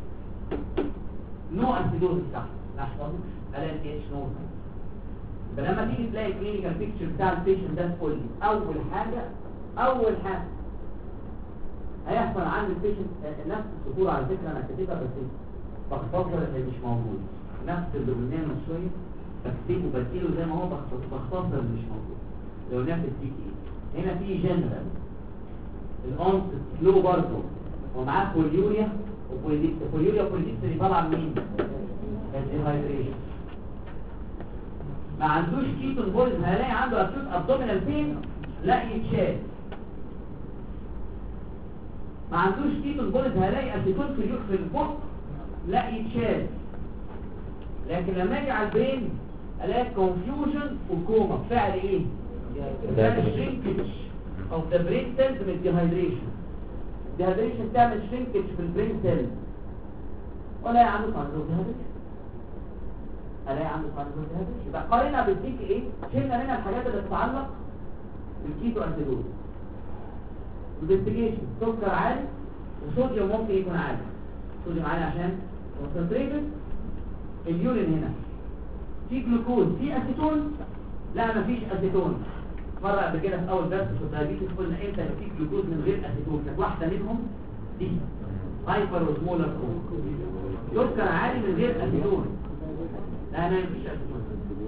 no acidosis تحت. لاحظوا الاقي اتش نور. يبقى لما تيجي تلاقي الكلينيكال بيكتشر بتاع البيشنت ده تقول لي اول حاجه اول حاجه هيحصل عند البيشنت نفس السطور. على فكره انا كاتبها بس بختصر اللي مش موجود. نفس اللي قلناه من شويه بكتبه بديله زي ما هو بختصر اللي مش موجود. لو نفس الدي كي هنا في جنرال الانس سلو برضه ومعاه بوليوريا وبوليديكس. بوليوريا وبوليديكس اللي طالعه منين؟ الديهايدريشن. ما عندوش كيتون بولز هلاقي عنده اكيوت ابدومينال بين لا يتشال. ما عندوش كيتون بولز هلاقي اسيتون في في البق لا يتشال. لكن لما اجي على البرين الاقي كونفيوجن وكوما. فعل ايه؟ ده shrinkage of the brain cells من dehydration. dehydration تعمل shrinkage في البرين cells. ولا عنده صندوق dehydration. الاقي عنده صندوق dehydration. يبقى قارنا بالديك ايه؟ شلنا منها الحاجات اللي تتعلق بالكيتو اسيدوز. انفستيجيشن سكر عالي وصوديوم ممكن يكون عالي. صوديوم عالي عشان concentrated. اليورين هنا في جلوكوز في اسيتون. لا مفيش اسيتون. مرة قبل كده في اول درس في الدايابيتس قلنا امتى في جلوكوز من غير اسيتون. كانت واحدة منهم دي هايبر اوزمولار سكر عالي من غير اسيتون. لا ما فيش اسيتون.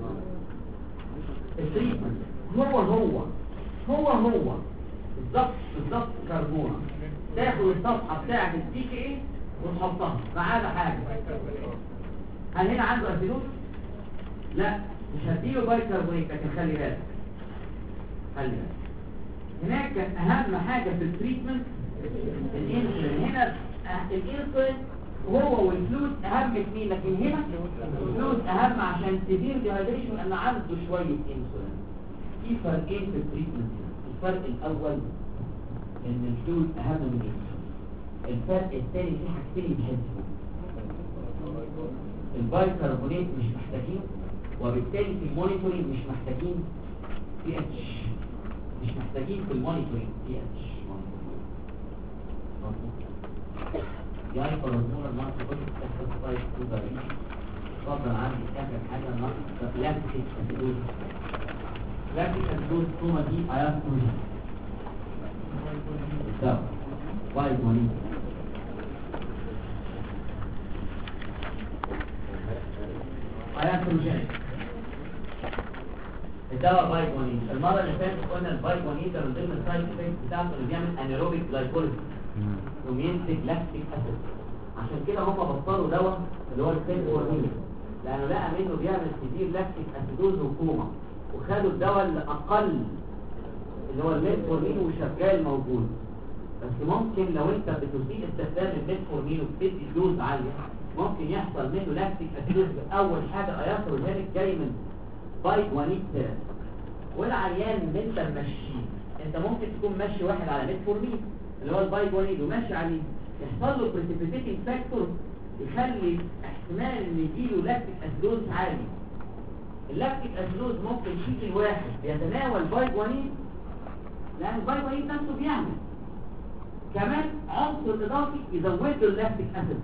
التريتمنت هو هو هو هو بالظبط بالظبط كربونه. تاخد الصفحة بتاعت الدي كي اي وتحطها ما عدا حاجة. هل هنا عنده اسيتون؟ لا مش هديله بايكربونات. لكن خلي بالك خلي بالك هناك كان اهم حاجه في التريتمنت الانسولين. هنا الانسولين هو والفلوس اهم اثنين، لكن هنا الفلوس اهم عشان سيفير ديهايدريشن لان عنده شويه انسولين. في فرقين في التريتمنت هنا. الفرق الاول ان الفلوس اهم من الانسولين. الفرق الثاني في حاجتين يتحسبوا. البايكربونات مش محتاجين، وبالتالي في المونيتورنج مش محتاجين بي اتش، مش محتاجين في المونيتورنج بي اتش. دي هايبرزمول الماركة كل تحت سايت كوبر. اتفضل عندي اخر حاجه النقص لاكتيك اسيدوز. لاكتيك اسيدوز كوما دي ايات كوما الدواء بايكونين. ايات كوما الدواء بايكونين. المره اللي فاتت قلنا البايكونين ده من ضمن السايد افكت بتاعته اللي بيعمل انيروبيك جلايكوليسيس وبينتج لاكتيك اسيد. عشان كده هم بطلوا دواء اللي هو الفينورمين لانه لقى منه بيعمل كتير لاكتيك اسيدوز وكوما، وخدوا الدواء الاقل اللي هو الميتفورمين وشغال موجود. بس ممكن لو انت بتسيء استخدام الميتفورمين وبتدي دوز عاليه ممكن يحصل منه لاكتيك اسيدوز. اول حاجه اياثروجينيك جاي من بايكوانيت ثيرابي، والعيان اللي انت ممشيه انت ممكن تكون ماشي واحد على ميتفورمين اللي هو البايكوانيت وماشي عليه يحصل له بريسيبيتيتنج فاكتور يخلي احتمال ان يجيله لاكتيك اسيدوز عالي. اللاكتيك اسيدوز ممكن يجي الواحد يتناول بايكوانيت لان البايكوانيت نفسه بيعمل كمان عنصر اضافي يزود له اللاكتيك اسيد.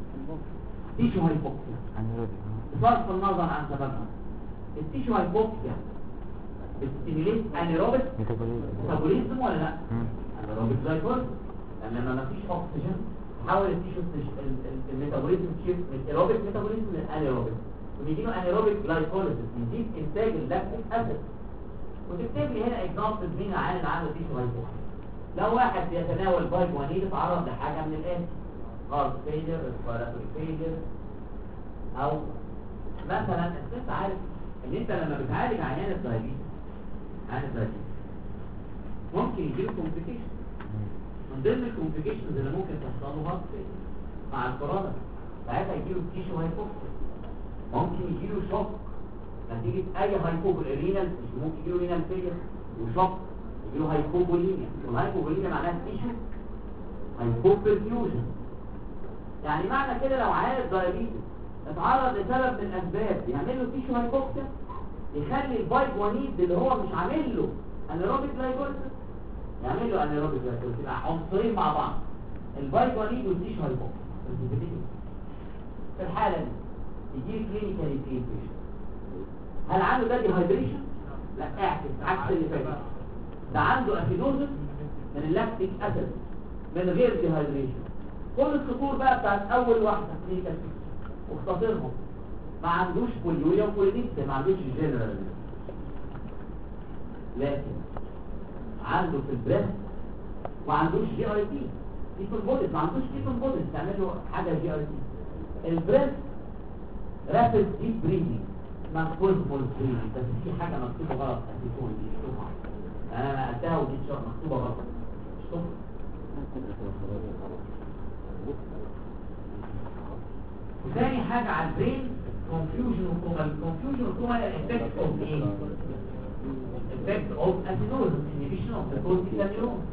تيشو هايبوكسيا بصرف النظر عن سببها. التيشو هايبوكسيا بتستيميليت انيروبيك ميتابوليزم ولا لا؟ انيروبيك جلايكوليسيس لان لما ما فيش اكسجين تحول التيشو الميتابوليزم تشيفت من ايروبيك ميتابوليزم للانيروبيك وبيجي له انيروبيك جلايكوليسيس يزيد انتاج اللاكتيك اسيد. وتكتب لي هنا اكزامبل مين عامل عنده تيشو هايبوكسيا. لو واحد بيتناول بايكوانيت اتعرض لحاجه من الان هارت فيلير ريسبيراتوري فيلير او مثلا انت عارف ان انت لما بتعالج عيان الدايابيتس عيان الدايابيتس ممكن يجيله كومبليكيشن. من ضمن الكومبليكيشنز اللي ممكن تحصل له هارت فيلير مع الكورونا ساعتها يجيله تيشو هايبوكسيا. ممكن يجيله شوك نتيجه اي هايبوبولينال ممكن يجيله رينال فيلير وشوك يجيله هايبوبولينيا. والهايبوبولينيا معناها تيشو هايبوبرفيوجن. يعني معنى كده لو عيان الدايابيتس اتعرض لسبب من الاسباب يعمل له تيشو هايبوكسيا يخلي البايكوانيت اللي هو مش عامل له انيروبيك جلايكوليسيس يعمل له انيروبيك جلايكوليسيس. يبقى عنصرين مع بعض البايكوانيت والتيشو هايبوكسيا. في الحاله دي يجي كلينيكال انفيشن. هل عنده ده ديهايدريشن؟ لا اعكس عكس اللي فات. ده عنده اسيدوزس من اللاكتيك اسيد من غير ديهايدريشن. كل السطور بقى بتاعت اول واحده كلينيكال واختصرهم. ما عندوش بوليوريا وبوليديكس ما عندوش جنرال لكن عنده في البريست ما عندوش جي اي تي كيتون بوديز ما عندوش كيتون بوديز تعمل له حاجه جي اي تي. البريست رابيد ديب بريدنج مكتوب فول بريدنج بس في حاجه مكتوبه غلط اسيتون دي شوفها انا نقلتها ودي مكتوبه غلط شوف. وثاني حاجة على البرين confusion وكوما. الconfusion وكوما هي effect of ايه؟ effect of acidosis inhibition of the cortical neuron.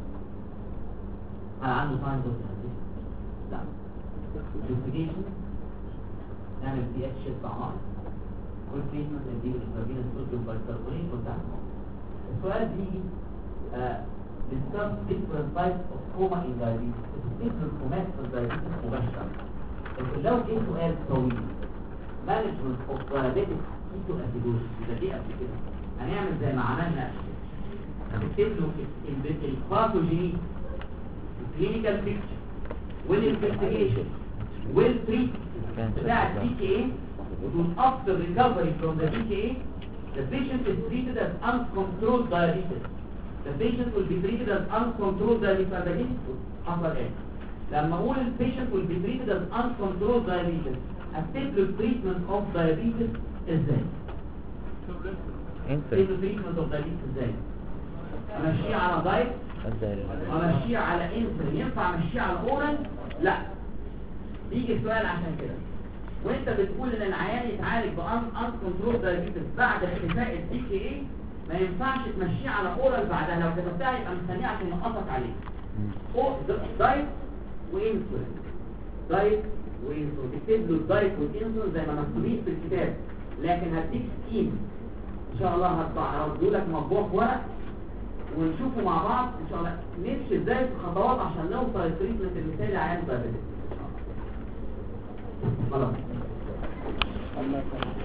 هل عنده signs of transition؟ لا. investigation نعمل بي اتش استعمار والتريتمنت نديله intravenous sodium bicarbonate والتعامل. السؤال بيجي discuss different types of coma in diabetes. different comas في diabetes مباشرة. لكن لو جه سؤال طويل مانجمنت اوف دايابيتك كيتو اسيدوز يبقى دي قبل كده هنعمل زي ما عملنا هنكتب له الباثوجيني الكلينيكال بيكتشر والانفستيجيشن والتريت بتاع الدي كي اي وتقول افتر ريكفري فروم ذا دي كي اي the patient is treated as uncontrolled diabetes. The patient will be treated as uncontrolled diabetes. حصل ايه؟ لما اقول البيشنت will be treated as uncontrolled diabetes اكتب له treatment of diabetes ازاي؟ اكتب له treatment of diabetes ازاي؟ امشيه على دايت امشيه على انسولين. ينفع امشيه على اورال؟ لا بيجي السؤال عشان كده. وانت بتقول ان العيان يتعالج بان ان كنترول دايابيتس بعد اختفاء الدي كي اي، ما ينفعش تمشيه على اورال بعدها، لو كتبتها يبقى مستنيه عشان ينقصك عليه. او دايت وانسولين، دايت وانسولين، تكتب له الدايت والانسولين زي ما مكتوبين في الكتاب، لكن هديك سكيم ان شاء الله هرده لك مطبوع في ورق ونشوفه مع بعض ان شاء الله نمشي ازاي في الخطوات عشان نوصل للتريتمنت المثالي عيان دايابيتس. خلاص.